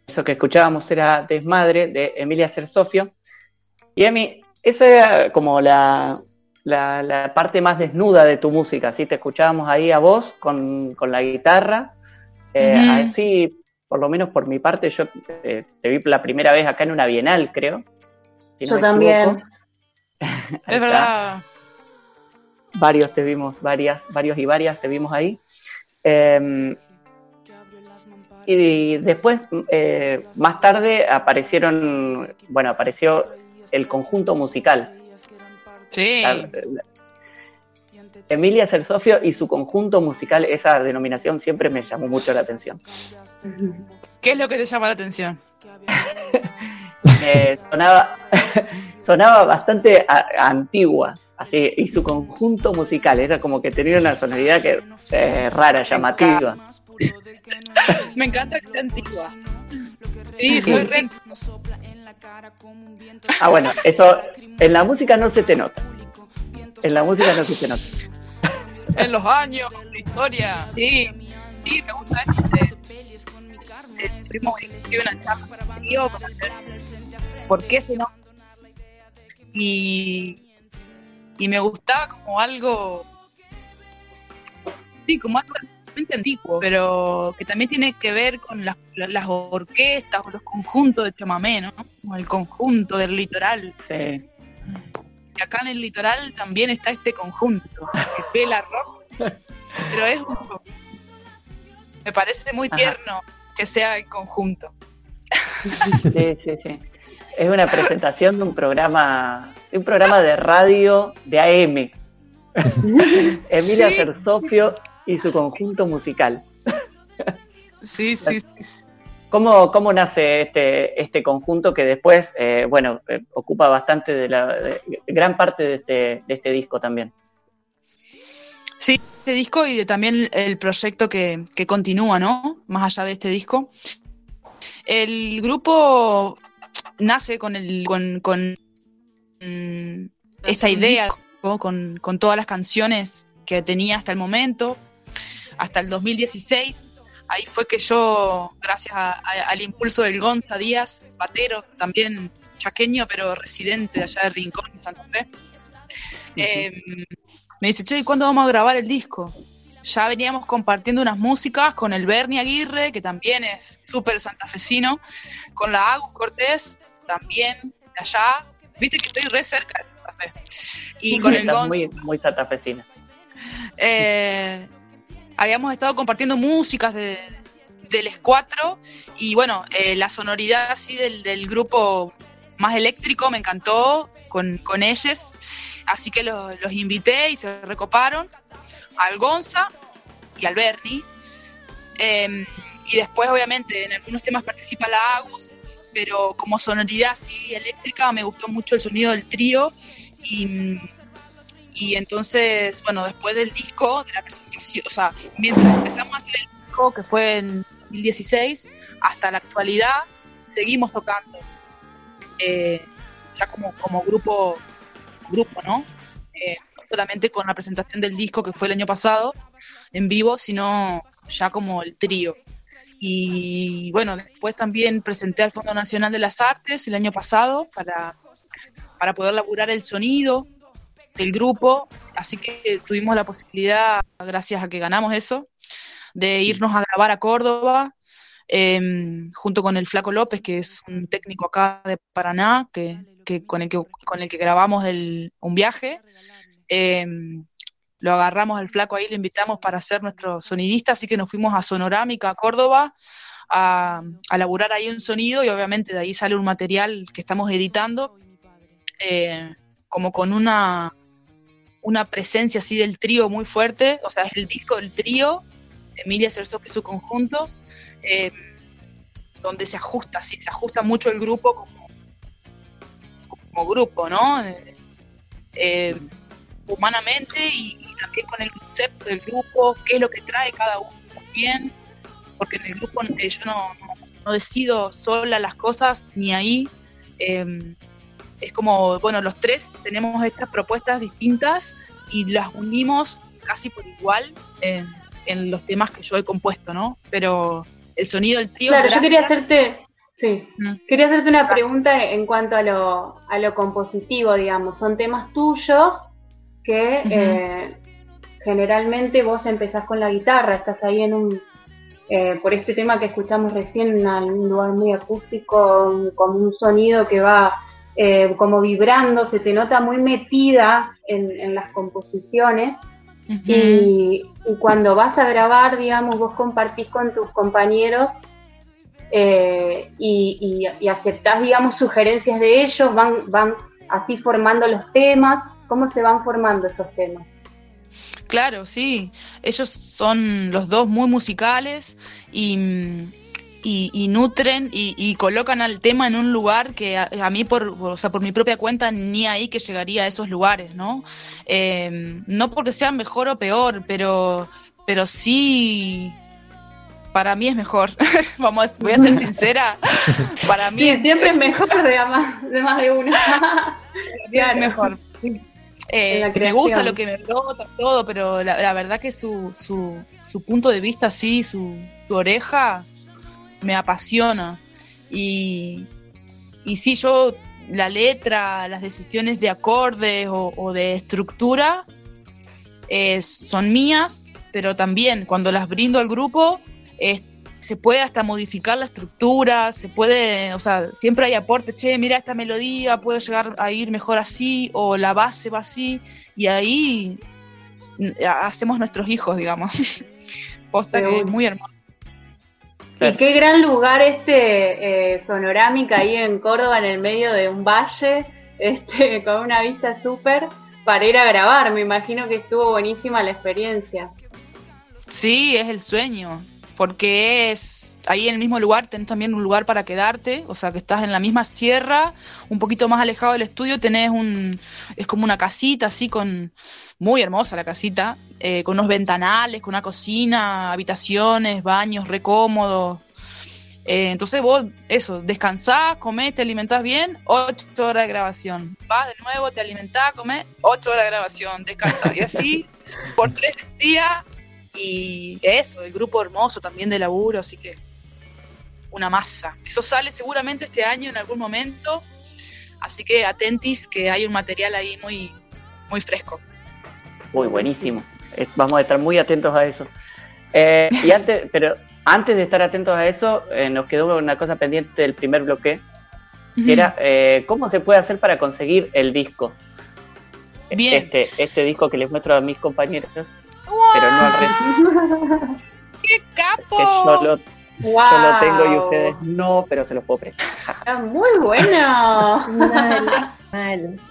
eso que escuchábamos era Desmadre, de Emilia Cersofio. Y a mí, esa era como la, la, la parte más desnuda de tu música, ¿sí? Te escuchábamos ahí a vos con, con la guitarra. Eh, Ujú. Así, por lo menos por mi parte, yo eh, te vi la primera vez acá en una Bienal, creo. si no Yo me también. equivoco. Ahí Es está. verdad. Varios te vimos, varias, varios y varias te vimos ahí. Eh, y después, eh, más tarde, aparecieron, bueno, apareció el conjunto musical. Sí. La- la- Emilia Cersofio y su conjunto musical, esa denominación siempre me llamó mucho la atención. ¿Qué es lo que te llama la atención? Eh, sonaba, sonaba bastante a- antigua, así, y su conjunto musical era como que tenía una sonoridad que eh, rara, llamativa. Me encanta que sea antigua. Sí, soy re... Ah, bueno, eso en la música no se te nota. En la música no se te nota. En los años, la historia. Sí, sí, me gusta este. Eh, primo que escribe una chapa para tío para hacer por qué se no. Y, y me gustaba como algo. Sí, como algo realmente antiguo, pero que también tiene que ver con las, las orquestas o los conjuntos de chamamé, ¿no? Como el conjunto del litoral. Sí. Y acá en el litoral también está este conjunto, que pela rock, pero es un... Me parece muy Ajá. tierno que sea el conjunto. Sí, sí, sí. Es una presentación de un programa, de un programa de radio de A M. Emilia Sí. Cersofio y su conjunto musical. Sí, sí, sí. ¿Cómo, cómo nace este, este conjunto que después, eh, bueno, eh, ocupa bastante de la de, gran parte de este, de este disco también? Sí, este disco y de también el proyecto que, que continúa, ¿no? Más allá de este disco. El grupo nace con el con, con mm, esta idea, ¿no? con, con todas las canciones que tenía hasta el momento, hasta el dos mil dieciséis. Ahí fue que yo, gracias a, a, al impulso del Gonza Díaz, batero, también chaqueño, pero residente de allá de Rincón, en Santa Fe, eh, me dice, che, ¿y cuándo vamos a grabar el disco? Ya veníamos compartiendo unas músicas con el Bernie Aguirre, que también es súper santafesino, con la Agus Cortés, también de allá. Viste que estoy re cerca de Santa Fe. Y con el Estás Gonza... muy, muy santafesina. Eh, habíamos estado compartiendo músicas de, de Les Cuatro y bueno, eh, la sonoridad así del, del grupo más eléctrico me encantó con, con ellos, así que los, los invité y se recoparon al Gonza y al Bernie, eh, y después obviamente en algunos temas participa la Agus, pero como sonoridad así eléctrica me gustó mucho el sonido del trío. Y Y entonces, bueno, después del disco, de la presentación, o sea, mientras empezamos a hacer el disco, que fue en dos mil dieciséis, hasta la actualidad, seguimos tocando. Eh, ya como, como grupo, grupo, ¿no? Eh, no solamente con la presentación del disco, que fue el año pasado, en vivo, sino ya como el trío. Y bueno, después también presenté al Fondo Nacional de las Artes el año pasado para, para poder laburar el sonido del grupo, así que tuvimos la posibilidad, gracias a que ganamos eso, de irnos a grabar a Córdoba, eh, junto con el Flaco López, que es un técnico acá de Paraná, que, que, con, el que con el que grabamos el, un viaje. Eh, lo agarramos al Flaco ahí, lo invitamos para ser nuestro sonidista, así que nos fuimos a Sonorámica, a Córdoba, a, a laburar ahí un sonido, y obviamente de ahí sale un material que estamos editando, eh, como con una una presencia así del trío muy fuerte, o sea, es el disco del trío, Emilia Cersofio y su conjunto, eh, donde se ajusta, sí, se ajusta mucho el grupo como, como grupo, ¿no? Eh, eh, humanamente y, y también con el concepto del grupo, qué es lo que trae cada uno bien, porque en el grupo eh, yo no, no, no decido sola las cosas, ni ahí, eh, es como, bueno, los tres tenemos estas propuestas distintas y las unimos casi por igual en, en los temas que yo he compuesto, ¿no? Pero el sonido del trío... Claro, yo gracias, quería hacerte Sí. Quería hacerte una pregunta en cuanto a lo, a lo compositivo, digamos. Son temas tuyos que uh-huh. eh, generalmente vos empezás con la guitarra, estás ahí en un... Eh, por este tema que escuchamos recién, en un lugar muy acústico, con un sonido que va eh, como vibrando, se te nota muy metida en, en las composiciones. Uh-huh. y, y cuando vas a grabar, digamos, vos compartís con tus compañeros eh, y, y, y aceptás, digamos, sugerencias de ellos, van, van así formando los temas. ¿Cómo se van formando esos temas? Claro, sí. Ellos son los dos muy musicales y, y, y nutren y, y colocan al tema en un lugar que a, a mí, por, o sea, por mi propia cuenta, ni ahí que llegaría a esos lugares, ¿no? Eh, no porque sean mejor o peor, pero, pero sí... Para mí es mejor. Vamos, voy a ser sincera. Para mí sí, siempre es mejor de más de, más de uno. Claro. Es mejor, sí. Eh, me gusta lo que me brota, todo, pero la, la verdad que su, su, su punto de vista, sí, su, su oreja, me apasiona. Y, y sí, yo, la letra, las decisiones de acordes o, o de estructura eh, son mías, pero también cuando las brindo al grupo, eh, se puede hasta modificar la estructura, se puede, o sea, siempre hay aporte, che, mira esta melodía, puede llegar a ir mejor así, o la base va así, y ahí hacemos nuestros hijos, digamos. Posta que es muy hermoso. Y qué gran lugar este eh, Sonorámica ahí en Córdoba, en el medio de un valle, este, con una vista súper, para ir a grabar. Me imagino que estuvo buenísima la experiencia. Sí, es el sueño. Porque es ahí en el mismo lugar, tenés también un lugar para quedarte, o sea que estás en la misma sierra, un poquito más alejado del estudio, tenés un, es como una casita así con, muy hermosa la casita, eh, con unos ventanales, con una cocina, habitaciones, baños, re cómodos. Eh, entonces vos, eso, descansás, comés, te alimentás bien, ocho horas de grabación. Vas de nuevo, te alimentás, comés, ocho horas de grabación, descansás. Y así, por tres días. Y eso, el grupo hermoso también de laburo, así que una masa. Eso sale seguramente este año en algún momento, así que atentis que hay un material ahí muy, muy fresco. Muy buenísimo. Vamos a estar muy atentos a eso. Eh, y antes, pero antes de estar atentos a eso, eh, nos quedó una cosa pendiente del primer bloque, uh-huh. que era eh, cómo se puede hacer para conseguir el disco. Bien. Este, este disco que les muestro a mis compañeros. Wow. Pero no al resto. ¡Qué capo! Que yo lo, wow. yo lo tengo y ustedes no, pero se los puedo prestar. Está muy bueno. Mal, mal.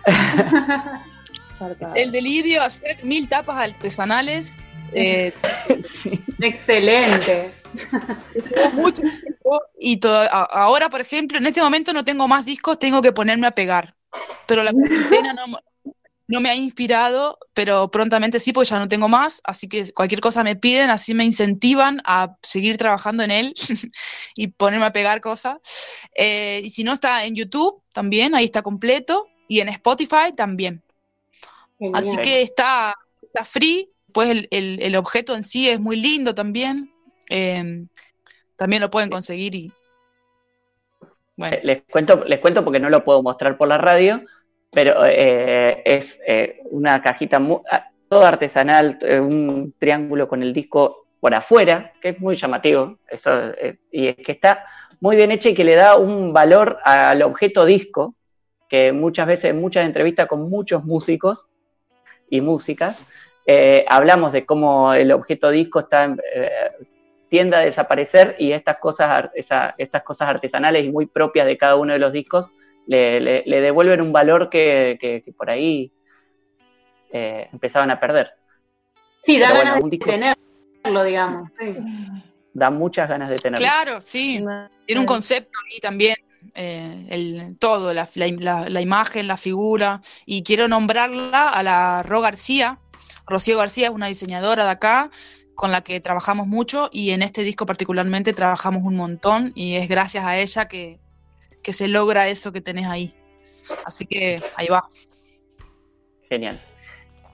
El delirio, hacer mil tapas artesanales. Eh, sí. Excelente. Mucho tiempo y todo, ahora, por ejemplo, en este momento no tengo más discos, tengo que ponerme a pegar. Pero la cuarentena no... No me ha inspirado, pero prontamente sí, porque ya no tengo más, así que cualquier cosa me piden, así me incentivan a seguir trabajando en él y ponerme a pegar cosas. Eh, y si no, está en YouTube también, ahí está completo, y en Spotify también. Genial. Así que está, está free, pues el, el, el objeto en sí es muy lindo también, eh, también lo pueden conseguir. Y bueno. Les cuento, les cuento porque no lo puedo mostrar por la radio, pero eh, es eh, una cajita muy, todo artesanal, eh, un triángulo con el disco por afuera, que es muy llamativo, eso, eh, y es que está muy bien hecha y que le da un valor al objeto disco, que muchas veces, en muchas entrevistas con muchos músicos y músicas, eh, hablamos de cómo el objeto disco está, eh, tiende a desaparecer y estas cosas, esa, estas cosas artesanales y muy propias de cada uno de los discos Le, le, le devuelven un valor que, que, que por ahí eh, empezaban a perder. Sí, da Pero ganas bueno, de disco, tenerlo, digamos. Sí. Da muchas ganas de tenerlo. Claro, sí. Tiene un concepto ahí también, eh, el, todo, la, la, la imagen, la figura. Y quiero nombrarla a la Ro García. Rocío García es una diseñadora de acá, con la que trabajamos mucho, y en este disco particularmente trabajamos un montón, y es gracias a ella que que se logra eso que tenés ahí. Así que ahí va. Genial.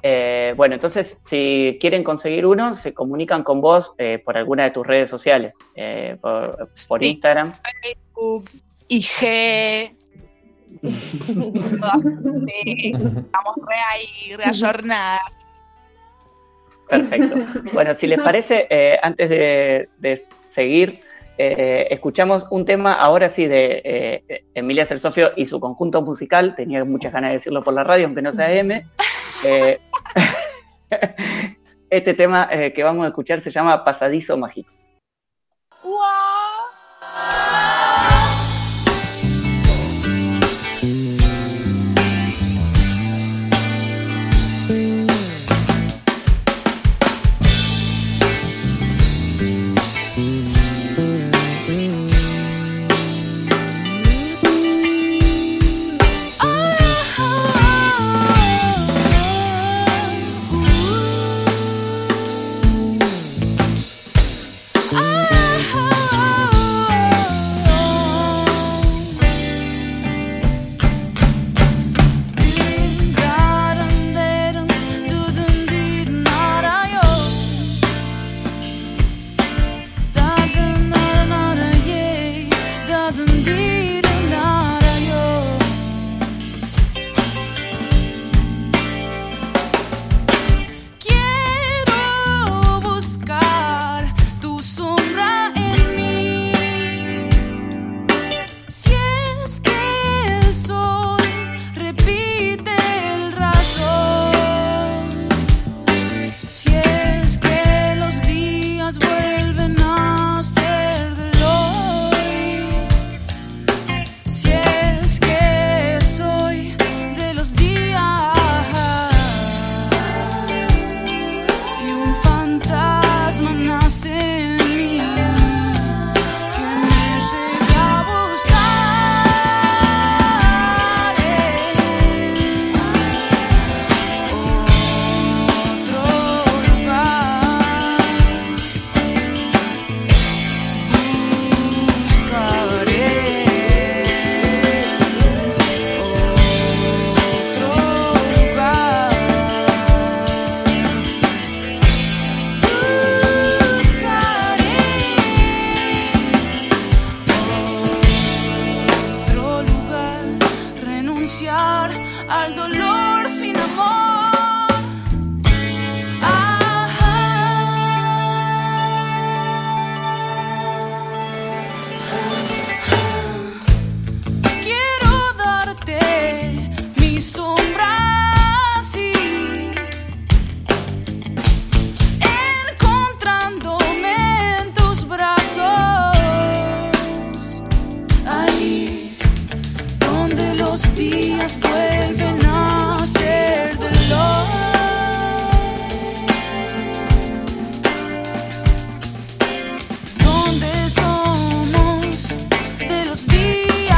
Eh, bueno, entonces, si quieren conseguir uno, se comunican con vos eh, por alguna de tus redes sociales, eh, por, por Sí. Instagram. Facebook, I G. Todas, sí, estamos re ahí, re ayornadas. Perfecto. Bueno, si les parece, eh, antes de, de seguir, eh, escuchamos un tema ahora sí de eh, Emilia Cersofio y su conjunto musical. Tenía muchas ganas de decirlo por la radio, aunque no sea M. Eh, este tema eh, que vamos a escuchar se llama Pasadizo Mágico. Al dolor sin amor. Quiero darte mi sombra así, encontrándome en tus brazos, ahí donde los días vuelven a ser de luz, donde somos de los días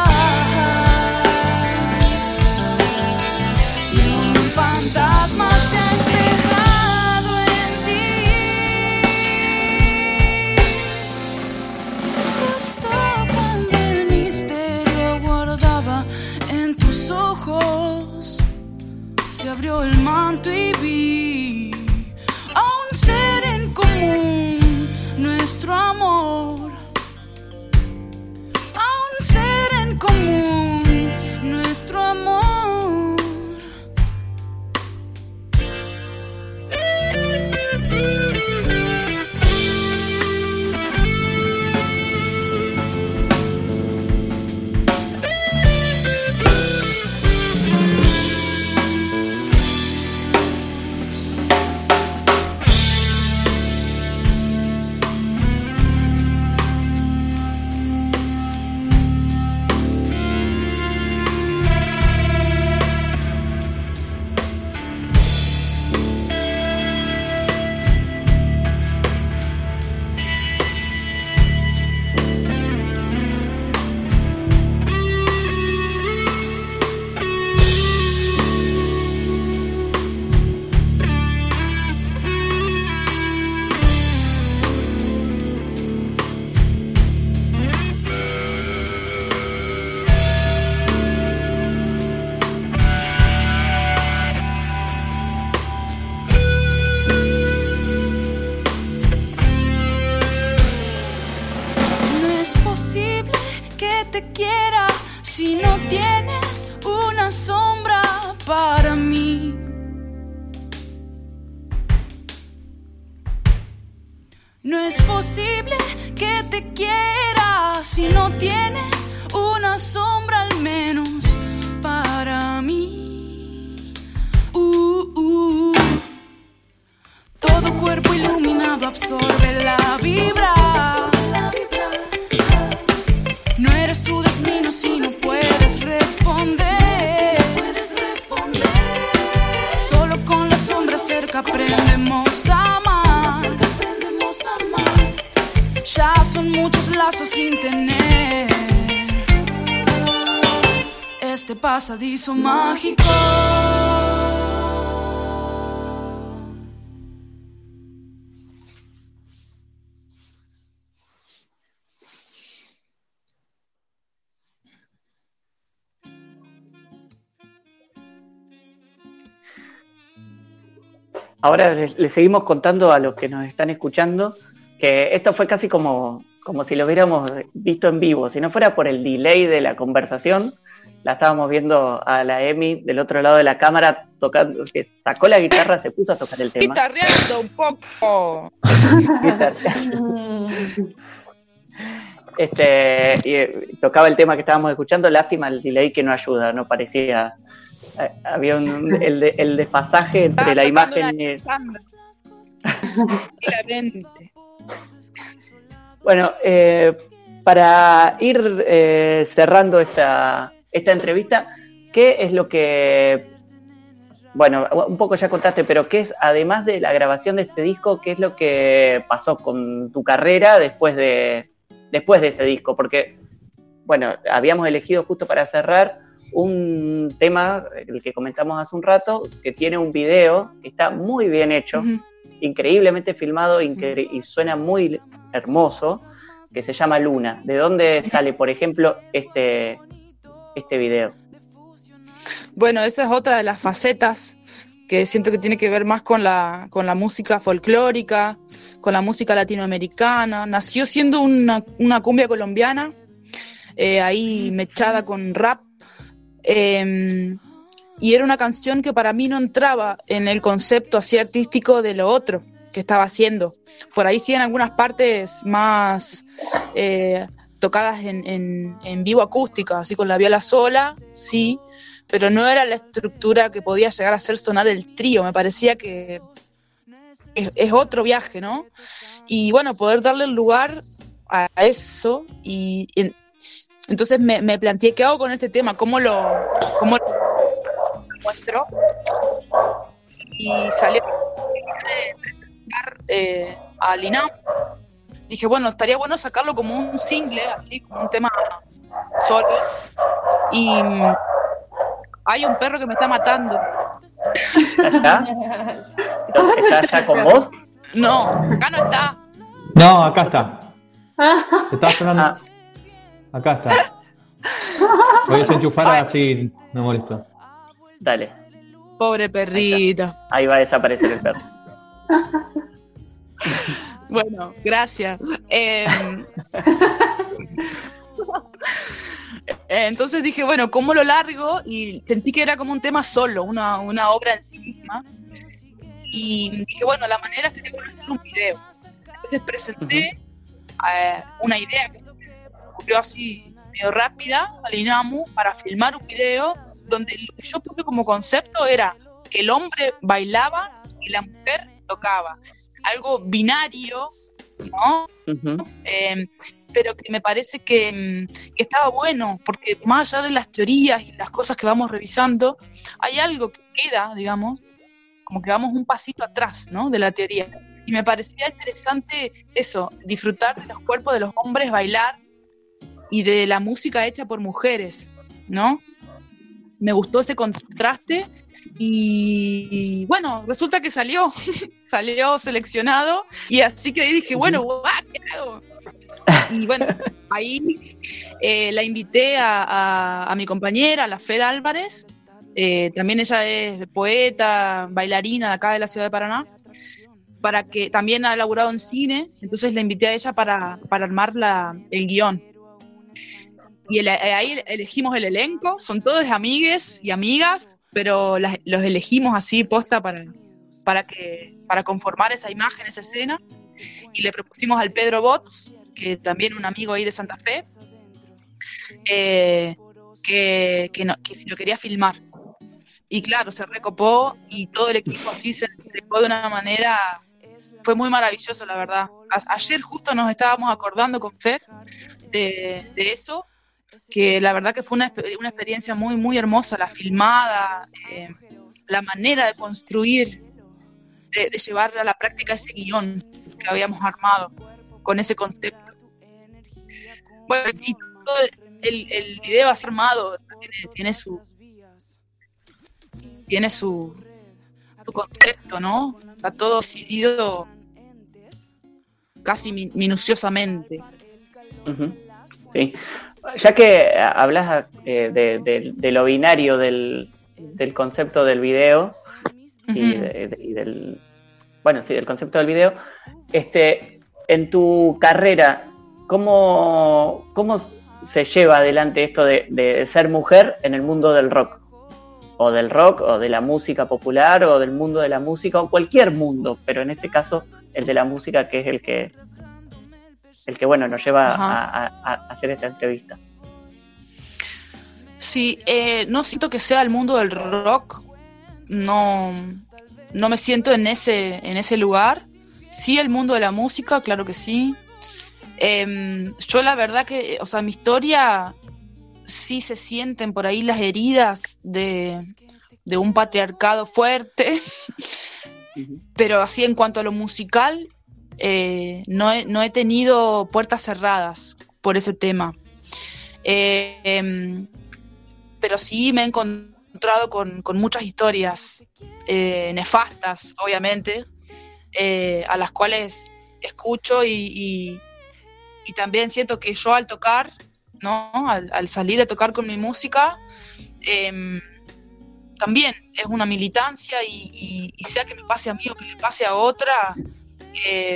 y un fantasma se ha espejado en ti. Justo cuando el misterio guardaba en tus ojos, se abrió el manto y vi a un ser en común, nuestro amor. A un ser en común, nuestro amor. quiera si no tienes una sombra para mí? No es posible que te quiera si no tienes una sombra al menos para mí. Uh, uh. Todo cuerpo iluminado absorbe la vibra. No eres tu destino si no puedes responder. Solo con la sombra cerca aprendemos a amar. Ya son muchos lazos sin tener este pasadizo mágico. Ahora les, les seguimos contando a los que nos están escuchando que esto fue casi como, como si lo hubiéramos visto en vivo. Si no fuera por el delay de la conversación, la estábamos viendo a la Emi del otro lado de la cámara tocando, que sacó la guitarra, se puso a tocar el tema. Guitarreando un poco. este, y, eh, tocaba el tema que estábamos escuchando, lástima el delay que no ayuda, no parecía... Eh, había un, el, de, el desfasaje entre Estaba la imagen y... Claramente. Bueno, eh, para ir eh, cerrando esta, esta entrevista, ¿qué es lo que, bueno, un poco ya contaste, pero qué es, además de la grabación de este disco, qué es lo que pasó con tu carrera después de, después de ese disco? Porque, bueno, habíamos elegido justo para cerrar un tema, el que comentamos hace un rato, que tiene un video que está muy bien hecho, uh-huh. increíblemente filmado incre- y suena muy hermoso, que se llama Luna. ¿De dónde sale, por ejemplo, este, este video? Bueno, esa es otra de las facetas que siento que tiene que ver más con la, con la música folclórica, con la música latinoamericana. Nació siendo una, una cumbia colombiana, eh, ahí mechada con rap, eh, y era una canción que para mí no entraba en el concepto así artístico de lo otro que estaba haciendo. Por ahí sí en algunas partes más eh, tocadas en, en, en vivo acústica, así con la viola sola, sí, pero no era la estructura que podía llegar a hacer sonar el trío. Me parecía que es, es otro viaje, ¿no? Y bueno, poder darle el lugar a eso, y, y entonces me, me planteé qué hago con este tema, cómo lo, cómo lo muestro, y salió de Eh, a Linam. Dije, bueno, estaría bueno sacarlo como un single, así como un tema solo. Y mm, hay un perro que me está matando. ¿Está? ¿Está allá con vos? No, acá no está. No, acá está. Está sonando. Ah. Acá está. Voy a desenchufar así, no molesto. Dale. Pobre perrito. Ahí, Ahí va a desaparecer el perro. Bueno, gracias. Eh, entonces dije, bueno, ¿cómo lo largo? Y sentí que era como un tema solo, una, una obra en sí misma. Y dije, bueno, la manera es tener un video. Entonces presenté uh-huh. eh, una idea que ocurrió así medio rápida al INAMU para filmar un video donde lo que yo puse como concepto era que el hombre bailaba y la mujer tocaba. Algo binario, ¿no? Uh-huh. Eh, pero que me parece que, que estaba bueno, porque más allá de las teorías y las cosas que vamos revisando, hay algo que queda, digamos, como que vamos un pasito atrás, ¿no? De la teoría. Y me parecía interesante eso, disfrutar de los cuerpos de los hombres, bailar, y de la música hecha por mujeres, ¿no? Me gustó ese contraste y bueno, resulta que salió, salió seleccionado, y así que ahí dije, bueno, guau, ¿qué hago? Y bueno, ahí eh, la invité a, a, a mi compañera, a la Fer Álvarez, eh, también ella es poeta, bailarina de acá de la ciudad de Paraná, para que también ha laburado en cine, entonces la invité a ella para, para armar la, el guión. y el, ahí elegimos el elenco, son todos amigues y amigas, pero las, los elegimos así posta para, para, que, para conformar esa imagen, esa escena, y le propusimos al Pedro Bots, que también un amigo ahí de Santa Fe, eh, que, que, no, que si lo quería filmar. Y claro, se recopó y todo el equipo así se recopó de una manera, fue muy maravilloso, la verdad. A, ayer justo nos estábamos acordando con Fer de, de eso, que la verdad que fue una, una experiencia muy, muy hermosa, la filmada, eh, la manera de construir, de, de llevar a la práctica ese guión que habíamos armado con ese concepto. Bueno, y todo el, el video así armado tiene, tiene su tiene su, su concepto, ¿no? Está todo decidido casi min- minuciosamente. Uh-huh. Sí. Ya que hablas eh, de, de, de lo binario del, del concepto del video uh-huh. y, de, de, y del bueno, sí, del concepto del video, este, en tu carrera, ¿cómo, cómo se lleva adelante esto de, de ser mujer en el mundo del rock? O del rock, o de la música popular, o del mundo de la música, o cualquier mundo, pero en este caso el de la música, que es el que el que bueno nos lleva a, a, a hacer esta entrevista. Sí, eh, no siento que sea el mundo del rock, no, no me siento en ese, en ese lugar. Sí, el mundo de la música, claro que sí. Eh, yo la verdad que, o sea, mi historia sí se sienten por ahí las heridas de, de un patriarcado fuerte, uh-huh. pero así en cuanto a lo musical, eh, no, he, no he tenido puertas cerradas por ese tema. Eh, eh, pero sí me he encontrado con, con muchas historias eh, nefastas, obviamente, eh, a las cuales escucho y, y, y también siento que yo al tocar, ¿no? Al, al salir a tocar con mi música, eh, también es una militancia y, y, y sea que me pase a mí o que le pase a otra, eh,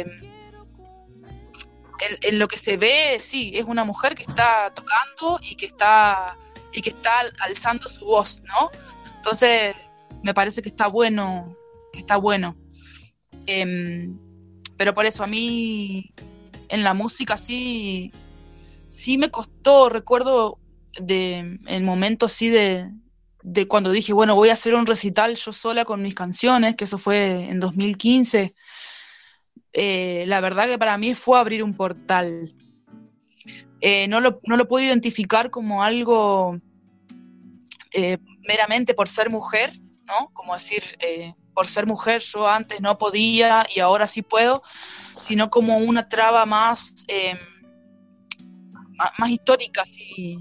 en, en lo que se ve, sí, es una mujer que está tocando y que está y que está alzando su voz, ¿no? Entonces me parece que está bueno, que está bueno. Eh, pero por eso a mí en la música sí sí me costó, recuerdo de el momento así de, de cuando dije, bueno, voy a hacer un recital yo sola con mis canciones, que eso fue en dos mil quince. Eh, la verdad que para mí fue abrir un portal. Eh, no lo, no lo puedo identificar como algo eh, meramente por ser mujer, ¿no? Como decir, eh, por ser mujer yo antes no podía y ahora sí puedo, sino como una traba más, eh, más, más histórica, así.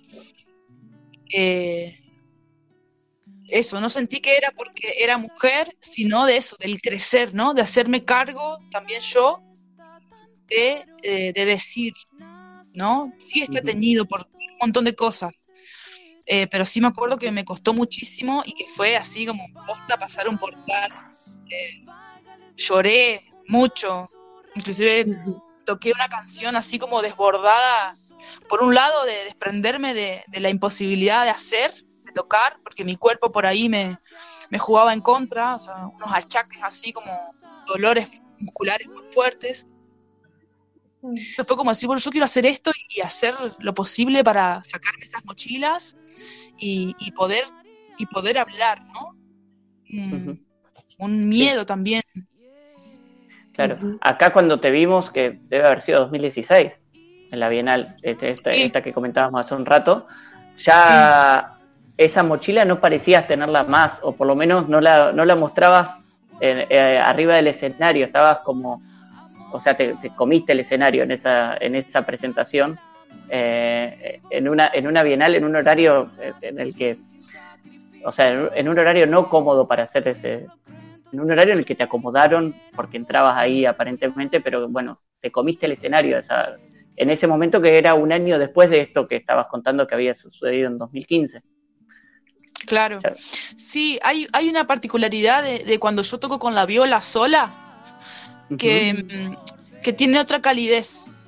Eh, eso, no sentí que era porque era mujer, sino de eso, del crecer, ¿no? De hacerme cargo también yo de, eh, de decir, ¿no? Sí está teñido por un montón de cosas, eh, pero sí me acuerdo que me costó muchísimo y que fue así como posta pasar un portal. Eh, lloré mucho, inclusive toqué una canción así como desbordada, por un lado de desprenderme de, de la imposibilidad de hacer, de tocar, porque mi cuerpo por ahí me, me jugaba en contra, o sea, unos achaques así como dolores musculares muy fuertes. Entonces fue como decir, bueno, yo quiero hacer esto y hacer lo posible para sacarme esas mochilas y, y poder y poder hablar, ¿no? Un, uh-huh. un miedo sí. también. Claro, acá cuando te vimos, que debe haber sido dos mil dieciséis, en la Bienal, esta, sí. esta que comentábamos hace un rato, ya sí. esa mochila no parecías tenerla más, o por lo menos no la, no la mostrabas eh, eh, arriba del escenario, estabas como... O sea, te, te comiste el escenario en esa en esa presentación, eh, en una en una bienal, en un horario en el que, o sea, en un horario no cómodo para hacer ese, en un horario en el que te acomodaron porque entrabas ahí aparentemente, pero bueno, te comiste el escenario, o sea, en ese momento que era un año después de esto que estabas contando que había sucedido en dos mil quince. Claro, claro. Sí, hay hay una particularidad de, de cuando yo toco con la viola sola, que, uh-huh. que tiene otra calidez.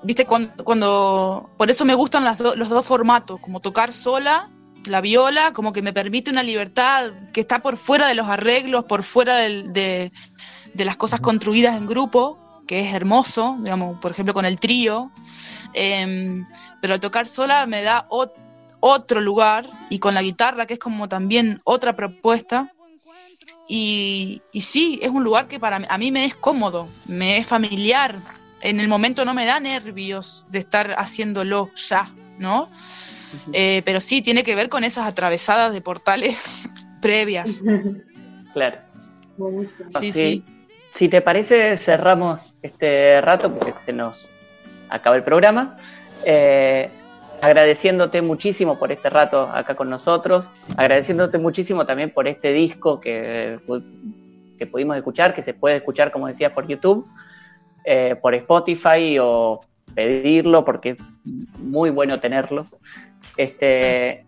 viste, cuando, cuando por eso me gustan las do, los dos formatos, como tocar sola la viola, como que me permite una libertad que está por fuera de los arreglos, por fuera del, de, de las cosas construidas en grupo, que es hermoso, digamos, por ejemplo con el trío, eh, pero al tocar sola me da ot, otro lugar, y con la guitarra, que es como también otra propuesta, y, y sí, es un lugar que para mí, a mí me es cómodo, me es familiar, en el momento no me da nervios de estar haciéndolo ya, ¿no? Eh, pero sí, tiene que ver con esas atravesadas de portales previas. Claro. Sí, si, sí. Si te parece, cerramos este rato porque se nos acaba el programa. Eh, agradeciéndote muchísimo por este rato acá con nosotros, agradeciéndote muchísimo también por este disco que, que pudimos escuchar, que se puede escuchar, como decías, por YouTube, eh, por Spotify o pedirlo porque es muy bueno tenerlo. Este,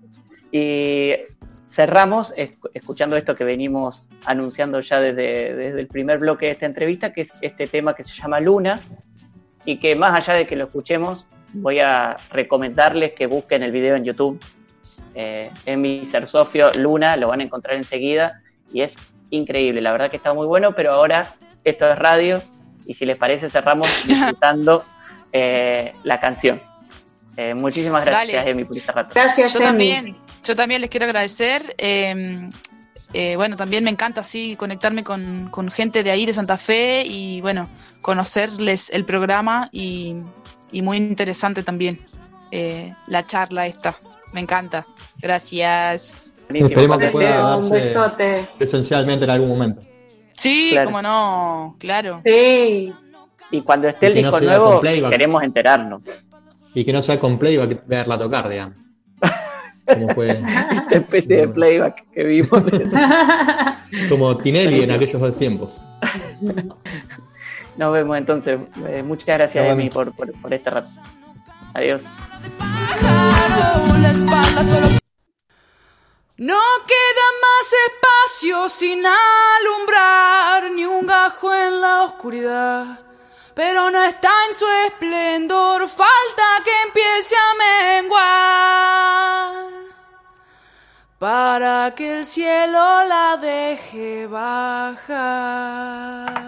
y cerramos escuchando esto que venimos anunciando ya desde, desde el primer bloque de esta entrevista, que es este tema que se llama Luna, y que más allá de que lo escuchemos, voy a recomendarles que busquen el video en YouTube, eh, en mister Sofio Luna, lo van a encontrar enseguida, y es increíble, la verdad que está muy bueno, pero ahora esto es radio, y si les parece cerramos disfrutando eh, la canción. Eh, muchísimas gracias, Dale. Emi, por este rato. Gracias, yo Emi. También, yo también les quiero agradecer. Eh, eh, bueno, también me encanta así conectarme con, con gente de ahí, de Santa Fe, y bueno, conocerles el programa, y, y muy interesante también eh, la charla esta. Me encanta. Gracias. Esperemos que pueda darse presencialmente en algún momento. Sí, claro. Cómo no, claro. Sí. Y cuando esté el disco no nuevo, queremos enterarnos. Y que no sea con playback, verla tocar, digamos. Como fue. Esta especie de playback que vimos. Como Tinelli en aquellos tiempos. Nos vemos entonces. Eh, muchas gracias, Emi, por, por, por este rato. Adiós. No queda más espacio sin alumbrar, ni un gajo en la oscuridad. Pero no está en su esplendor, falta que empiece a menguar, para que el cielo la deje bajar.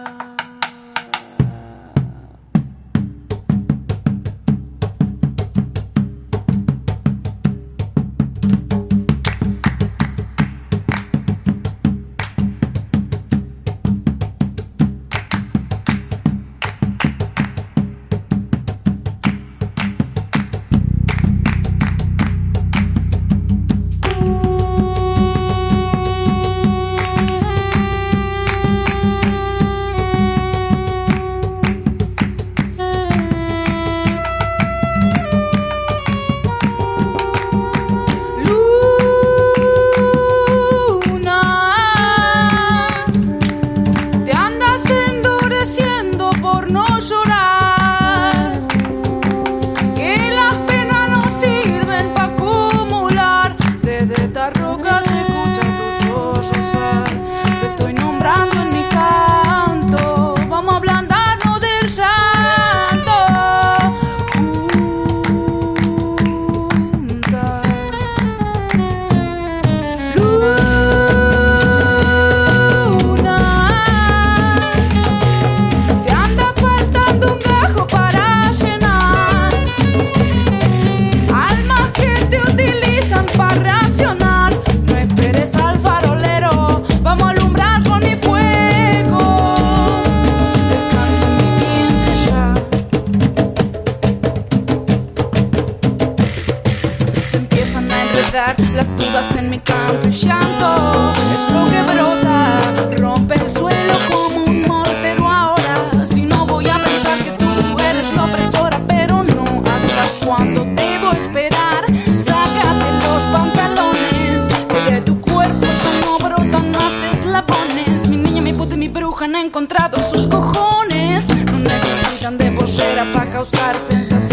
Las dudas en mi canto y llanto es lo que brota, rompe el suelo como un mortero ahora. Si no voy a pensar que tú eres la opresora, pero no, ¿hasta cuándo debo esperar? Sácate los pantalones, que de tu cuerpo ya no brotan más eslabones. Mi niña, mi puta y mi bruja han encontrado sus cojones, no necesitan de pollera para causar sensaciones.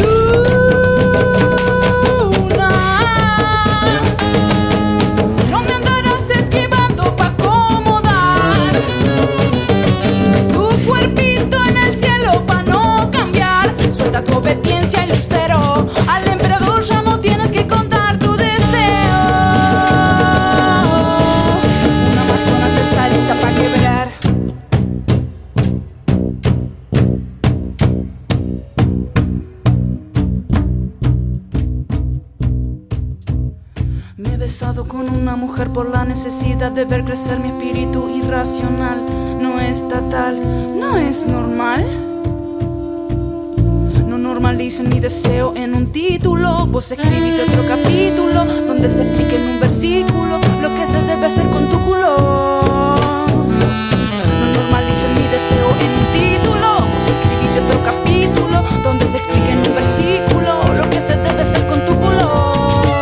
No me una mujer por la necesidad de ver crecer mi espíritu irracional. No es estatal, no es normal. No normalicen mi deseo en un título. Vos escribiste otro capítulo donde se explique en un versículo lo que se debe hacer con tu culo. No normalicen mi deseo en un título. Vos escribiste otro capítulo donde se explique en un versículo lo que se debe hacer con tu culo.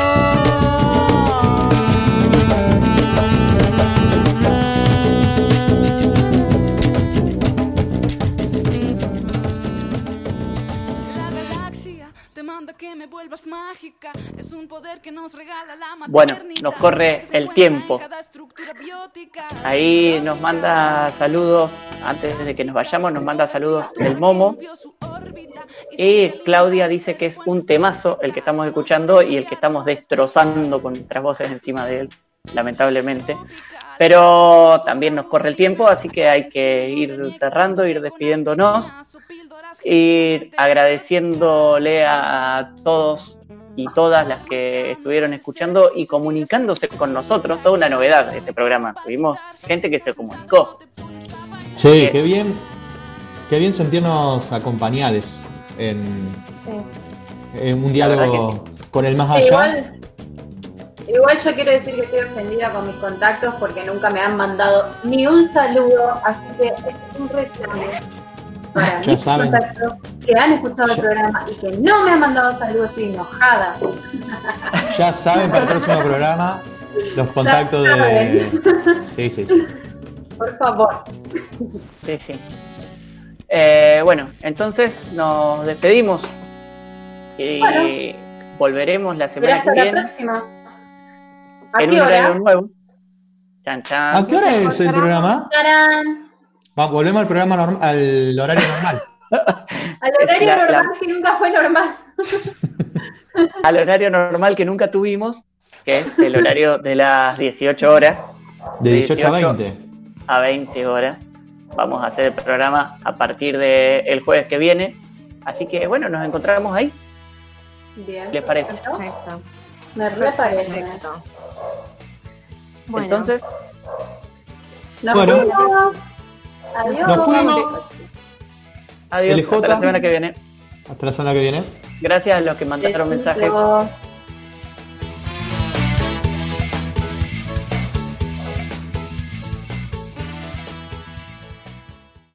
Que me vuelvas mágica, es un poder que nos regala la maternidad. Bueno, nos corre el tiempo. Ahí nos manda saludos, antes de que nos vayamos, nos manda saludos el Momo. Y Claudia dice que es un temazo el que estamos escuchando y el que estamos destrozando con nuestras voces encima de él, lamentablemente. Pero también nos corre el tiempo, así que hay que ir cerrando, ir despidiéndonos. Ir agradeciéndole a todos y todas las que estuvieron escuchando y comunicándose con nosotros. Toda una novedad de este programa. Tuvimos gente que se comunicó. Sí, eh, qué bien, qué bien sentirnos acompañados en, sí. en un diálogo sí. con el más allá. Sí, igual, igual yo quiero decir que estoy ofendida con mis contactos porque nunca me han mandado ni un saludo, así que es un reclamo. Para ya mis saben. contactos que han escuchado el programa y que no me han mandado saludos, estoy enojada. Ya saben para el próximo programa los contactos de... Sí, sí, sí. Por favor. Sí, sí. Eh, bueno, entonces nos despedimos y bueno, volveremos la semana que viene. Hasta la próxima. ¿A en qué un hora? Horario nuevo. Chan, chan. ¿A qué hora es el programa? ¡Tarán! Va, volvemos al programa norm- al horario normal. Al horario la, normal la... que nunca fue normal. Al horario normal que nunca tuvimos, que es el horario de las dieciocho horas. De dieciocho a veinte. A veinte horas. Vamos a hacer el programa a partir del jueves que viene. Así que bueno, nos encontramos ahí. Bien. ¿Les parece? Perfecto. Me re parece. Perfecto. Bueno. Entonces. Nos bueno. fuimos. Adiós. Nos fuimos. Adiós. L J. Hasta la semana que viene. Hasta la semana que viene. Gracias a los que mandaron mensajes.